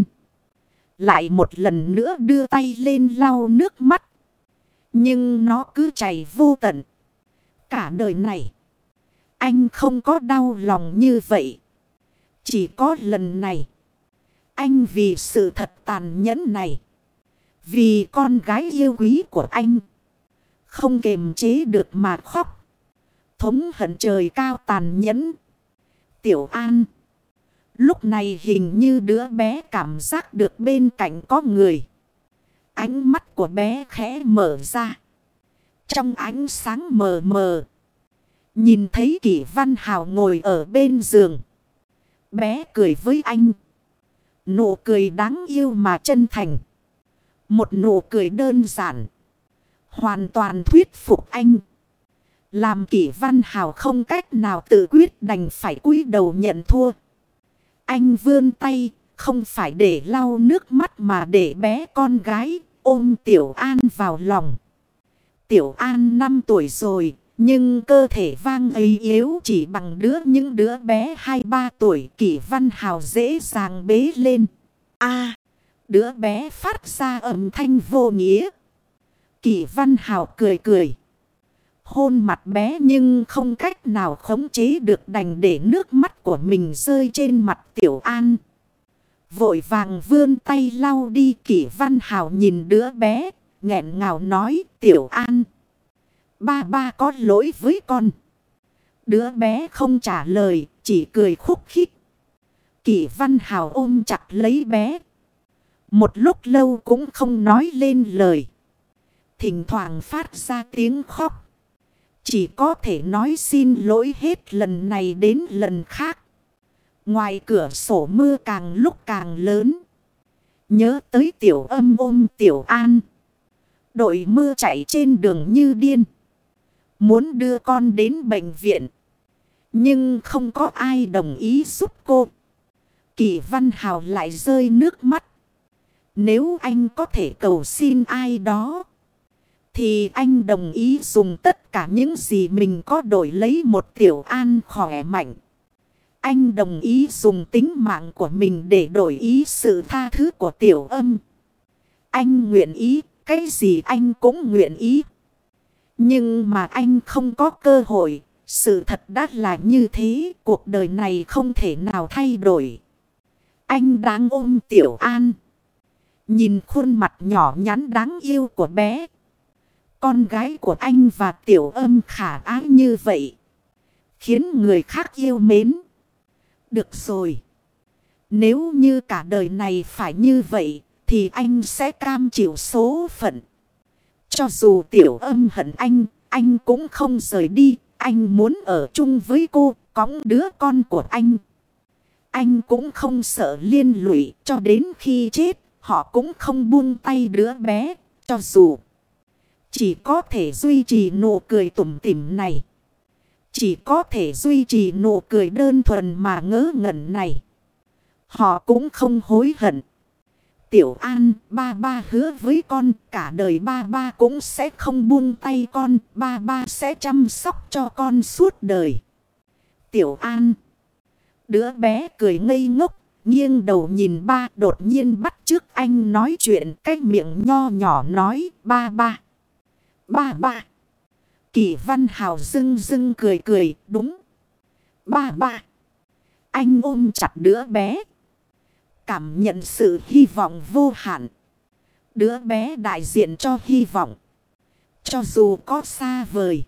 Lại một lần nữa đưa tay lên lau nước mắt. Nhưng nó cứ chảy vô tận. Cả đời này anh không có đau lòng như vậy. Chỉ có lần này. Anh vì sự thật tàn nhẫn này, vì con gái yêu quý của anh, không kiềm chế được mà khóc. Thống hận trời cao tàn nhẫn. Tiểu An. Lúc này hình như đứa bé cảm giác được bên cạnh có người. Ánh mắt của bé khẽ mở ra. Trong ánh sáng mờ mờ, nhìn thấy Kỷ Văn Hào ngồi ở bên giường. Bé cười với anh. Nụ cười đáng yêu mà chân thành. Một nụ cười đơn giản, hoàn toàn thuyết phục anh. Làm Kỷ Văn Hào không cách nào tự quyết, đành phải cúi đầu nhận thua. Anh vươn tay, không phải để lau nước mắt mà để bé con gái ôm Tiểu An vào lòng. Tiểu An 5 tuổi rồi, nhưng cơ thể vang ấy yếu chỉ bằng những đứa bé 2-3 tuổi. Kỷ Văn Hào dễ dàng bế lên. Đứa bé phát ra âm thanh vô nghĩa. Kỷ Văn Hào cười cười, hôn mặt bé nhưng không cách nào khống chế được, đành để nước mắt của mình rơi trên mặt Tiểu An. Vội vàng vươn tay lau đi. Kỷ Văn Hào nhìn đứa bé, nghẹn ngào nói, Tiểu An, ba có lỗi với con. Đứa bé không trả lời, chỉ cười khúc khích. Kỷ Văn Hào ôm chặt lấy bé. Một lúc lâu cũng không nói lên lời. Thỉnh thoảng phát ra tiếng khóc. Chỉ có thể nói xin lỗi hết lần này đến lần khác. Ngoài cửa sổ mưa càng lúc càng lớn. Nhớ tới Tiểu Âm ôm Tiểu An. Đội mưa chạy trên đường như điên, muốn đưa con đến bệnh viện. Nhưng không có ai đồng ý giúp cô. Kỷ Văn Hào lại rơi nước mắt. Nếu anh có thể cầu xin ai đó, thì anh đồng ý dùng tất cả những gì mình có đổi lấy một Tiểu An khỏe mạnh. Anh đồng ý dùng tính mạng của mình để đổi ý sự tha thứ của Tiểu Âm. Anh nguyện ý, cái gì anh cũng nguyện ý. Nhưng mà anh không có cơ hội. Sự thật đã là như thế, cuộc đời này không thể nào thay đổi. Anh đang ôm Tiểu An, nhìn khuôn mặt nhỏ nhắn đáng yêu của bé. Con gái của anh và Tiểu Âm khả ái như vậy, khiến người khác yêu mến. Được rồi, nếu như cả đời này phải như vậy, thì anh sẽ cam chịu số phận. Cho dù Tiểu Âm hận anh cũng không rời đi. Anh muốn ở chung với cô, cõng đứa con của anh. Anh cũng không sợ liên lụy, cho đến khi chết, họ cũng không buông tay đứa bé, cho dù chỉ có thể duy trì nụ cười tủm tỉm này. Chỉ có thể duy trì nụ cười đơn thuần mà ngớ ngẩn này. Họ cũng không hối hận. Tiểu An, ba ba hứa với con, cả đời ba ba cũng sẽ không buông tay con, ba ba sẽ chăm sóc cho con suốt đời. Tiểu An. Đứa bé cười ngây ngốc, nghiêng đầu nhìn ba, đột nhiên bắt chước anh nói chuyện, cái miệng nho nhỏ nói ba ba. Ba ba. Kỷ Văn Hào rưng rưng cười cười, đúng. Ba ba. Anh ôm chặt đứa bé, cảm nhận sự hy vọng vô hạn. Đứa bé đại diện cho hy vọng. Cho dù có xa vời,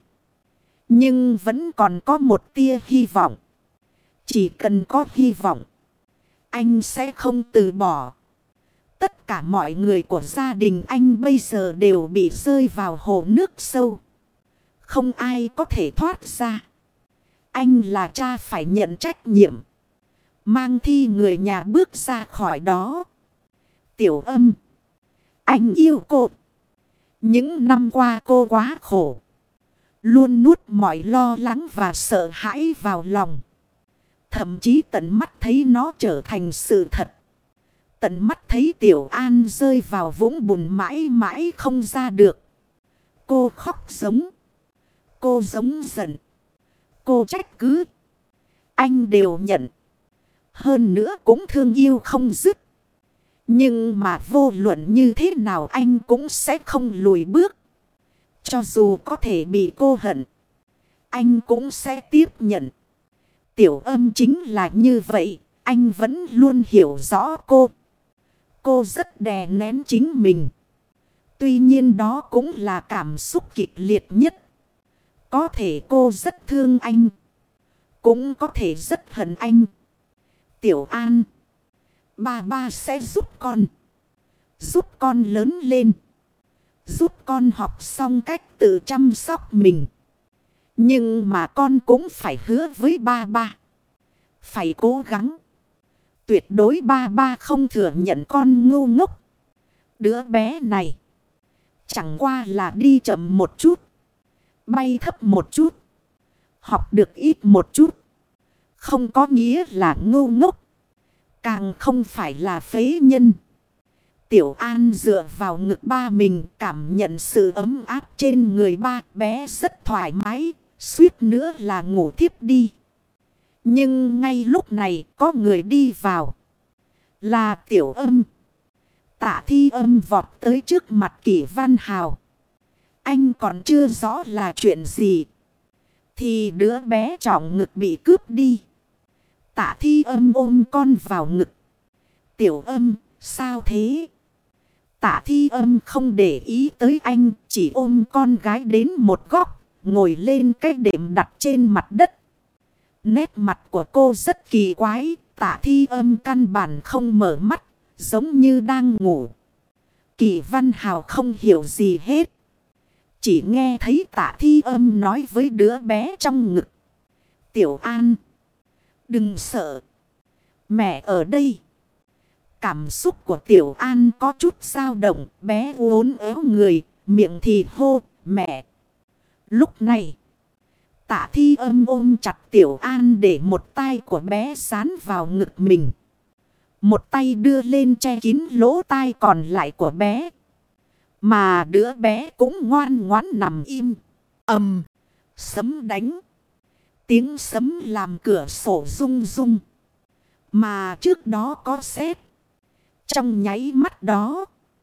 nhưng vẫn còn có một tia hy vọng. Chỉ cần có hy vọng, anh sẽ không từ bỏ. Tất cả mọi người của gia đình anh bây giờ đều bị rơi vào hồ nước sâu. Không ai có thể thoát ra. Anh là cha phải nhận trách nhiệm, mang thi người nhà bước ra khỏi đó. Tiểu Âm, anh yêu cô. Những năm qua cô quá khổ, luôn nuốt mọi lo lắng và sợ hãi vào lòng. Thậm chí tận mắt thấy nó trở thành sự thật. Tận mắt thấy Tiểu An rơi vào vũng bùn mãi mãi không ra được. Cô khóc giống. Cô giống giận. Cô trách cứ. Anh đều nhận. Hơn nữa cũng thương yêu không dứt. Nhưng mà vô luận như thế nào anh cũng sẽ không lùi bước. Cho dù có thể bị cô hận, anh cũng sẽ tiếp nhận. Tiểu Âm chính là như vậy. Anh vẫn luôn hiểu rõ cô. Cô rất đè nén chính mình. Tuy nhiên đó cũng là cảm xúc kịch liệt nhất. Có thể cô rất thương anh, cũng có thể rất hận anh. Tiểu An, ba ba sẽ giúp con. Giúp con lớn lên. Giúp con học xong cách tự chăm sóc mình. Nhưng mà con cũng phải hứa với ba ba. Phải cố gắng. Tuyệt đối ba ba không thừa nhận con ngu ngốc. Đứa bé này chẳng qua là đi chậm một chút, bay thấp một chút, học được ít một chút, không có nghĩa là ngu ngốc, càng không phải là phế nhân. Tiểu An dựa vào ngực ba mình, cảm nhận sự ấm áp trên người ba. Bé rất thoải mái, suýt nữa là ngủ thiếp đi. Nhưng ngay lúc này có người đi vào. Là Tiểu Âm. Tạ Thi Âm vọt tới trước mặt Kỷ Văn Hào. Anh còn chưa rõ là chuyện gì, thì đứa bé trọng ngực bị cướp đi. Tạ Thi Âm ôm con vào ngực. Tiểu Âm, sao thế? Tạ Thi Âm không để ý tới anh, chỉ ôm con gái đến một góc, ngồi lên cái đệm đặt trên mặt đất. Nét mặt của cô rất kỳ quái. Tạ Thi Âm căn bản không mở mắt, giống như đang ngủ. Kỷ Văn Hào không hiểu gì hết. Chỉ nghe thấy Tạ Thi Âm nói với đứa bé trong ngực. Tiểu An, đừng sợ. Mẹ ở đây. Cảm xúc của Tiểu An có chút dao động. Bé uốn éo người, miệng thì hô, mẹ. Lúc này, Tạ Thi Âm ôm chặt Tiểu An để một tay của bé dán vào ngực mình. Một tay đưa lên che kín lỗ tai còn lại của bé. Mà đứa bé cũng ngoan ngoãn nằm im. Ầm, sấm đánh. Tiếng sấm làm cửa sổ rung rung. Mà trước đó có sét. Trong nháy mắt đó,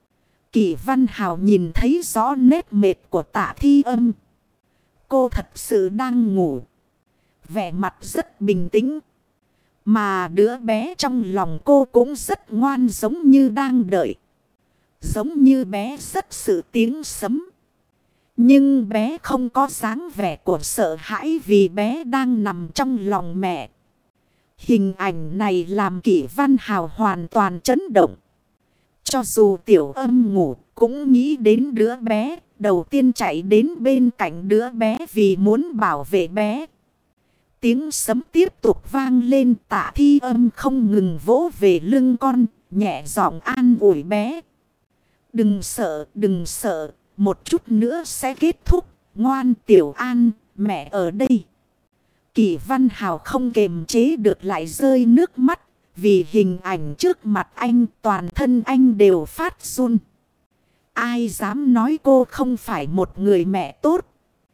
Kỷ Văn Hào nhìn thấy rõ nét mệt của Tạ Thi Âm. Cô thật sự đang ngủ. Vẻ mặt rất bình tĩnh. Mà đứa bé trong lòng cô cũng rất ngoan, giống như đang đợi. Giống như bé rất sợ tiếng sấm. Nhưng bé không có dáng vẻ của sợ hãi vì bé đang nằm trong lòng mẹ. Hình ảnh này làm Kỷ Văn Hào hoàn toàn chấn động. Cho dù Tiểu Âm ngủ cũng nghĩ đến đứa bé. Đầu tiên chạy đến bên cạnh đứa bé vì muốn bảo vệ bé. Tiếng sấm tiếp tục vang lên, Tạ Thi Âm không ngừng vỗ về lưng con, nhẹ giọng an ủi bé. Đừng sợ, đừng sợ, một chút nữa sẽ kết thúc, ngoan Tiểu An, mẹ ở đây. Kỷ Văn Hào không kềm chế được lại rơi nước mắt, vì hình ảnh trước mặt anh toàn thân anh đều phát run. Ai dám nói cô không phải một người mẹ tốt?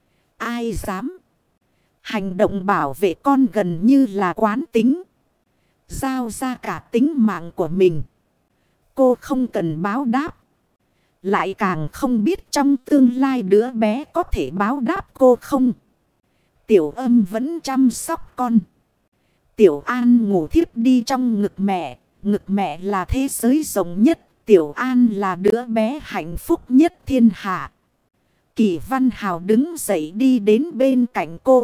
Ai dám? Hành động bảo vệ con gần như là quán tính. Giao ra cả tính mạng của mình. Cô không cần báo đáp. Lại càng không biết trong tương lai đứa bé có thể báo đáp cô không. Tiểu Âm vẫn chăm sóc con. Tiểu An ngủ thiếp đi trong ngực mẹ. Ngực mẹ là thế giới rộng nhất. Tiểu An là đứa bé hạnh phúc nhất thiên hạ. Kỷ Văn Hào đứng dậy đi đến bên cạnh cô.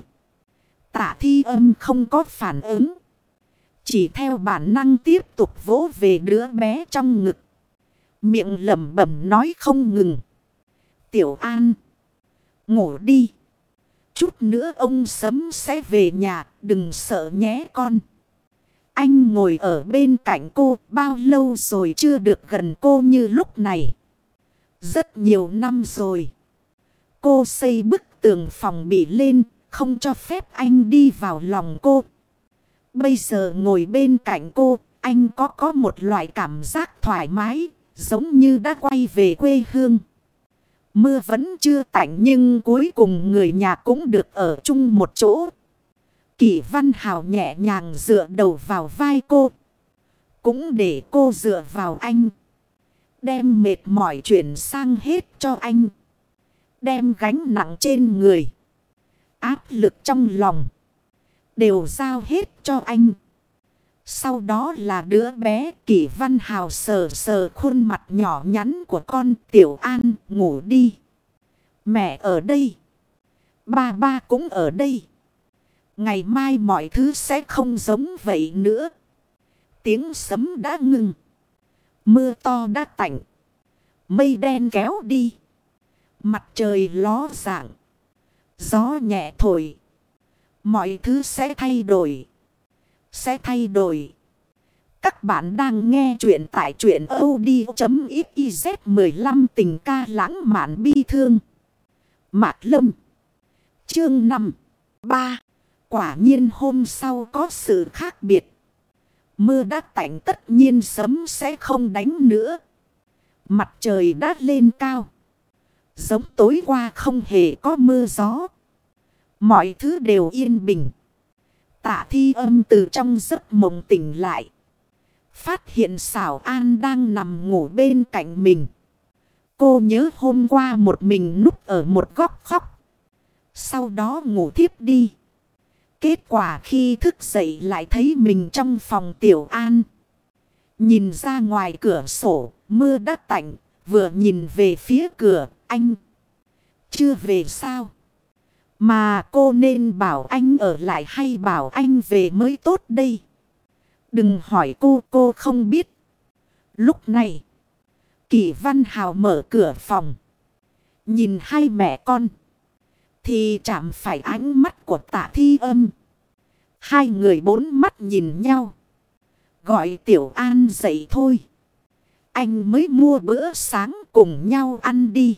Tạ Thi Âm không có phản ứng. Chỉ theo bản năng tiếp tục vỗ về đứa bé trong ngực. Miệng lẩm bẩm nói không ngừng. Tiểu An, ngủ đi. Chút nữa ông Sấm sẽ về nhà, đừng sợ nhé con. Anh ngồi ở bên cạnh cô, bao lâu rồi chưa được gần cô như lúc này. Rất nhiều năm rồi. Cô xây bức tường phòng bị lên, không cho phép anh đi vào lòng cô. Bây giờ ngồi bên cạnh cô, anh có một loại cảm giác thoải mái, giống như đã quay về quê hương. Mưa vẫn chưa tạnh nhưng cuối cùng người nhà cũng được ở chung một chỗ. Kỷ Văn Hào nhẹ nhàng dựa đầu vào vai cô. Cũng để cô dựa vào anh. Đem mệt mỏi chuyển sang hết cho anh. Đem gánh nặng trên người. Áp lực trong lòng. Đều giao hết cho anh. Sau đó là đứa bé. Kỷ Văn Hào sờ sờ khuôn mặt nhỏ nhắn của con. Tiểu An, ngủ đi. Mẹ ở đây. Ba cũng ở đây. Ngày mai mọi thứ sẽ không giống vậy nữa. Tiếng sấm đã ngừng. Mưa to đã tạnh. Mây đen kéo đi. Mặt trời ló dạng. Gió nhẹ thổi. Mọi thứ sẽ thay đổi. Sẽ thay đổi. Các bạn đang nghe chuyện tại truyện audio.xyz 15 tình ca lãng mạn bi thương. Mạc Lâm. Chương 5. 3. Quả nhiên hôm sau có sự khác biệt. Mưa đã tạnh tất nhiên sấm sẽ không đánh nữa. Mặt trời đã lên cao. Giống tối qua không hề có mưa gió. Mọi thứ đều yên bình. Tạ Thi Âm từ trong giấc mộng tỉnh lại. Phát hiện Sảo An đang nằm ngủ bên cạnh mình. Cô nhớ hôm qua một mình núp ở một góc khóc. Sau đó ngủ thiếp đi. Kết quả khi thức dậy lại thấy mình trong phòng Tiểu An. Nhìn ra ngoài cửa sổ, mưa đã tạnh, vừa nhìn về phía cửa, anh chưa về sao? Mà cô nên bảo anh ở lại hay bảo anh về mới tốt đây? Đừng hỏi cô không biết. Lúc này, Kỷ Văn Hào mở cửa phòng. Nhìn hai mẹ con. Thì chạm phải ánh mắt của Tạ Thi Âm. Hai người bốn mắt nhìn nhau. Gọi Tiểu An dậy thôi. Anh mới mua bữa sáng cùng nhau ăn đi.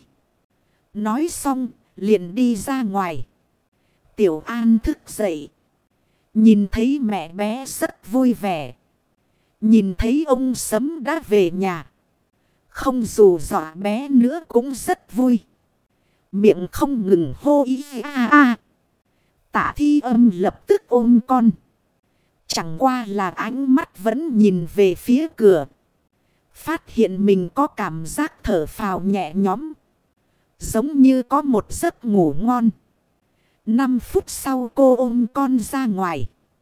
Nói xong liền đi ra ngoài. Tiểu An thức dậy. Nhìn thấy mẹ bé rất vui vẻ. Nhìn thấy ông Sấm đã về nhà. Không dù dọa bé nữa cũng rất vui. Miệng không ngừng hô ý a. Tạ Thi Âm lập tức ôm con. Chẳng qua là ánh mắt vẫn nhìn về phía cửa. Phát hiện mình có cảm giác thở phào nhẹ nhõm. Giống như có một giấc ngủ ngon. 5 phút sau cô ôm con ra ngoài.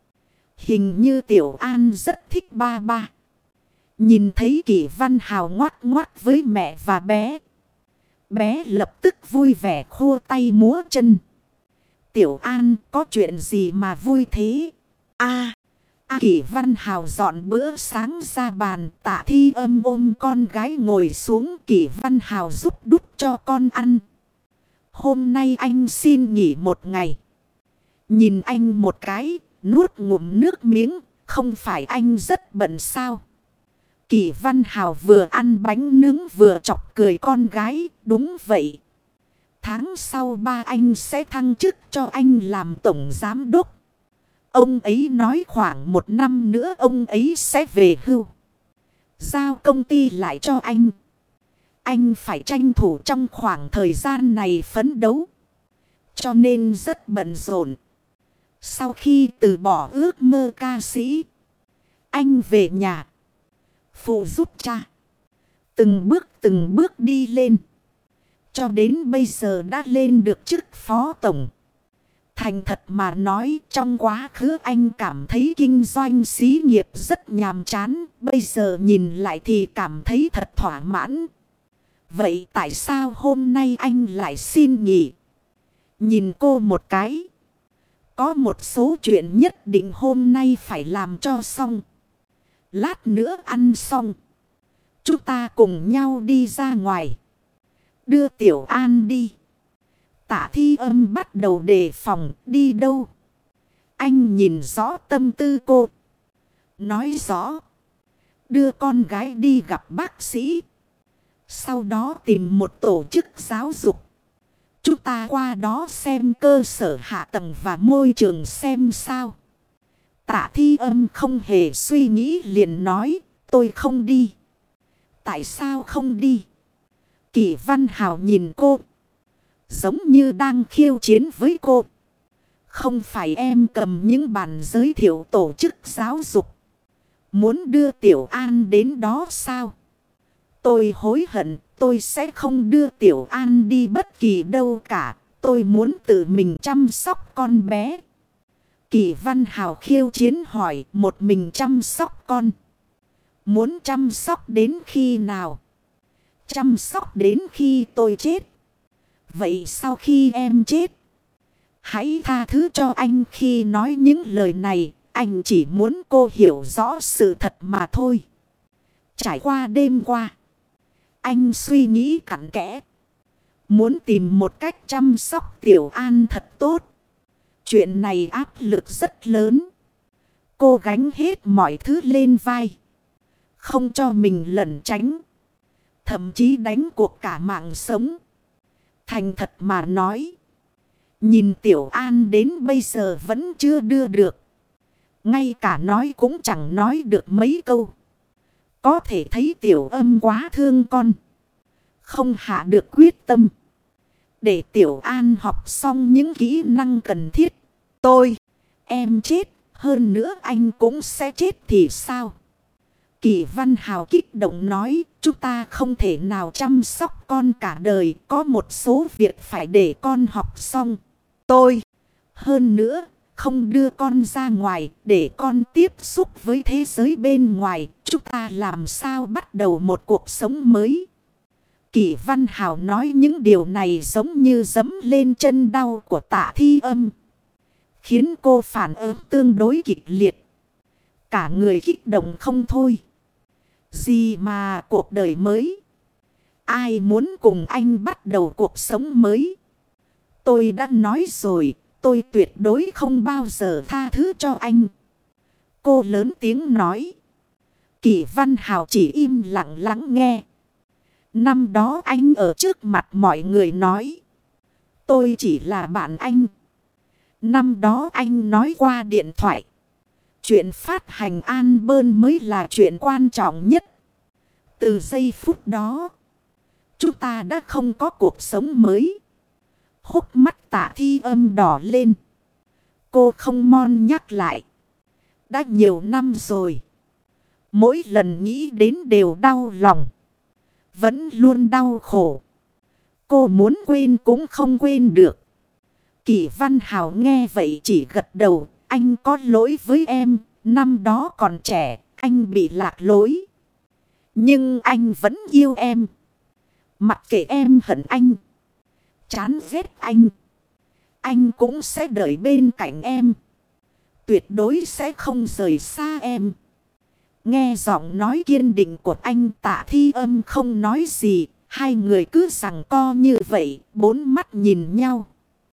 Hình như Tiểu An rất thích ba. Nhìn thấy Kỷ Văn Hào ngoắt ngoắt với mẹ và bé. Bé lập tức vui vẻ khua tay múa chân. Tiểu An có chuyện gì mà vui thế? Kỷ Văn Hào dọn bữa sáng ra bàn. Tạ Thi Âm ôm con gái ngồi xuống. Kỷ Văn Hào giúp đút cho con ăn. Hôm nay anh xin nghỉ một ngày. Nhìn anh một cái, nuốt ngụm nước miếng, không phải anh rất bận sao? Kỷ Văn Hào vừa ăn bánh nướng vừa chọc cười con gái, đúng vậy. Tháng sau ba anh sẽ thăng chức cho anh làm tổng giám đốc. Ông ấy nói khoảng 1 năm nữa ông ấy sẽ về hưu. Giao công ty lại cho anh. Anh phải tranh thủ trong khoảng thời gian này phấn đấu. Cho nên rất bận rộn. Sau khi từ bỏ ước mơ ca sĩ, anh về nhà phụ giúp cha. Từng bước đi lên. Cho đến bây giờ đã lên được chức phó tổng. Thành thật mà nói, trong quá khứ anh cảm thấy kinh doanh xí nghiệp rất nhàm chán. Bây giờ nhìn lại thì cảm thấy thật thỏa mãn. Vậy tại sao hôm nay anh lại xin nghỉ? Nhìn cô một cái. Có một số chuyện nhất định hôm nay phải làm cho xong. Lát nữa ăn xong, chúng ta cùng nhau đi ra ngoài. Đưa Tiểu An đi. Tạ Thi Âm bắt đầu đề phòng. Đi đâu? Anh nhìn rõ tâm tư cô. Nói rõ. Đưa con gái đi gặp bác sĩ. Sau đó tìm một tổ chức giáo dục. Chúng ta qua đó xem cơ sở hạ tầng và môi trường xem sao. Tạ Thi Âm không hề suy nghĩ liền nói. Tôi không đi. Tại sao không đi? Kỷ Văn Hào nhìn cô. Giống như đang khiêu chiến với cô. Không phải em cầm những bản giới thiệu tổ chức giáo dục. Muốn đưa Tiểu An đến đó sao? Tôi hối hận. Tôi sẽ không đưa Tiểu An đi bất kỳ đâu cả. Tôi muốn tự mình chăm sóc con bé. Kỷ Văn Hào khiêu chiến hỏi, một mình chăm sóc con. Muốn chăm sóc đến khi nào? Chăm sóc đến khi tôi chết. Vậy sau khi em chết, hãy tha thứ cho anh khi nói những lời này. Anh chỉ muốn cô hiểu rõ sự thật mà thôi. Trải qua đêm qua, anh suy nghĩ cặn kẽ. Muốn tìm một cách chăm sóc Tiểu An thật tốt. Chuyện này áp lực rất lớn. Cô gánh hết mọi thứ lên vai. Không cho mình lẩn tránh. Thậm chí đánh cuộc cả mạng sống. Thành thật mà nói. Nhìn Tiểu An đến bây giờ vẫn chưa đưa được. Ngay cả nói cũng chẳng nói được mấy câu. Có thể thấy Tiểu Âm quá thương con. Không hạ được quyết tâm. Để Tiểu An học xong những kỹ năng cần thiết. Em chết. Hơn nữa anh cũng sẽ chết thì sao? Kỷ Văn Hào kích động nói. Chúng ta không thể nào chăm sóc con cả đời. Có một số việc phải để con học xong. Hơn nữa, không đưa con ra ngoài để con tiếp xúc với thế giới bên ngoài. Chúng ta làm sao bắt đầu một cuộc sống mới? Kỷ Văn Hào nói những điều này giống như giẫm lên chân đau của Tạ Thi Âm. Khiến cô phản ứng tương đối kịch liệt. Cả người kích động không thôi. Gì mà cuộc đời mới? Ai muốn cùng anh bắt đầu cuộc sống mới? Tôi đã nói rồi, tôi tuyệt đối không bao giờ tha thứ cho anh. Cô lớn tiếng nói. Kỷ Văn Hào chỉ im lặng lắng nghe. Năm đó anh ở trước mặt mọi người nói. Tôi chỉ là bạn anh. Năm đó anh nói qua điện thoại. Chuyện phát hành album mới là chuyện quan trọng nhất. Từ giây phút đó, chúng ta đã không có cuộc sống mới. Hốc mắt Tạ Thi Âm đỏ lên. Cô không mon nhắc lại. Đã nhiều năm rồi. Mỗi lần nghĩ đến đều đau lòng. Vẫn luôn đau khổ. Cô muốn quên cũng không quên được. Kỷ Văn Hào nghe vậy chỉ gật đầu. Anh có lỗi với em. Năm đó còn trẻ, anh bị lạc lối. Nhưng anh vẫn yêu em. Mặc kệ em hận anh, chán ghét anh cũng sẽ đợi bên cạnh em. Tuyệt đối sẽ không rời xa em. Nghe giọng nói kiên định của anh, Tạ Thi Âm không nói gì. Hai người cứ giằng co như vậy, bốn mắt nhìn nhau.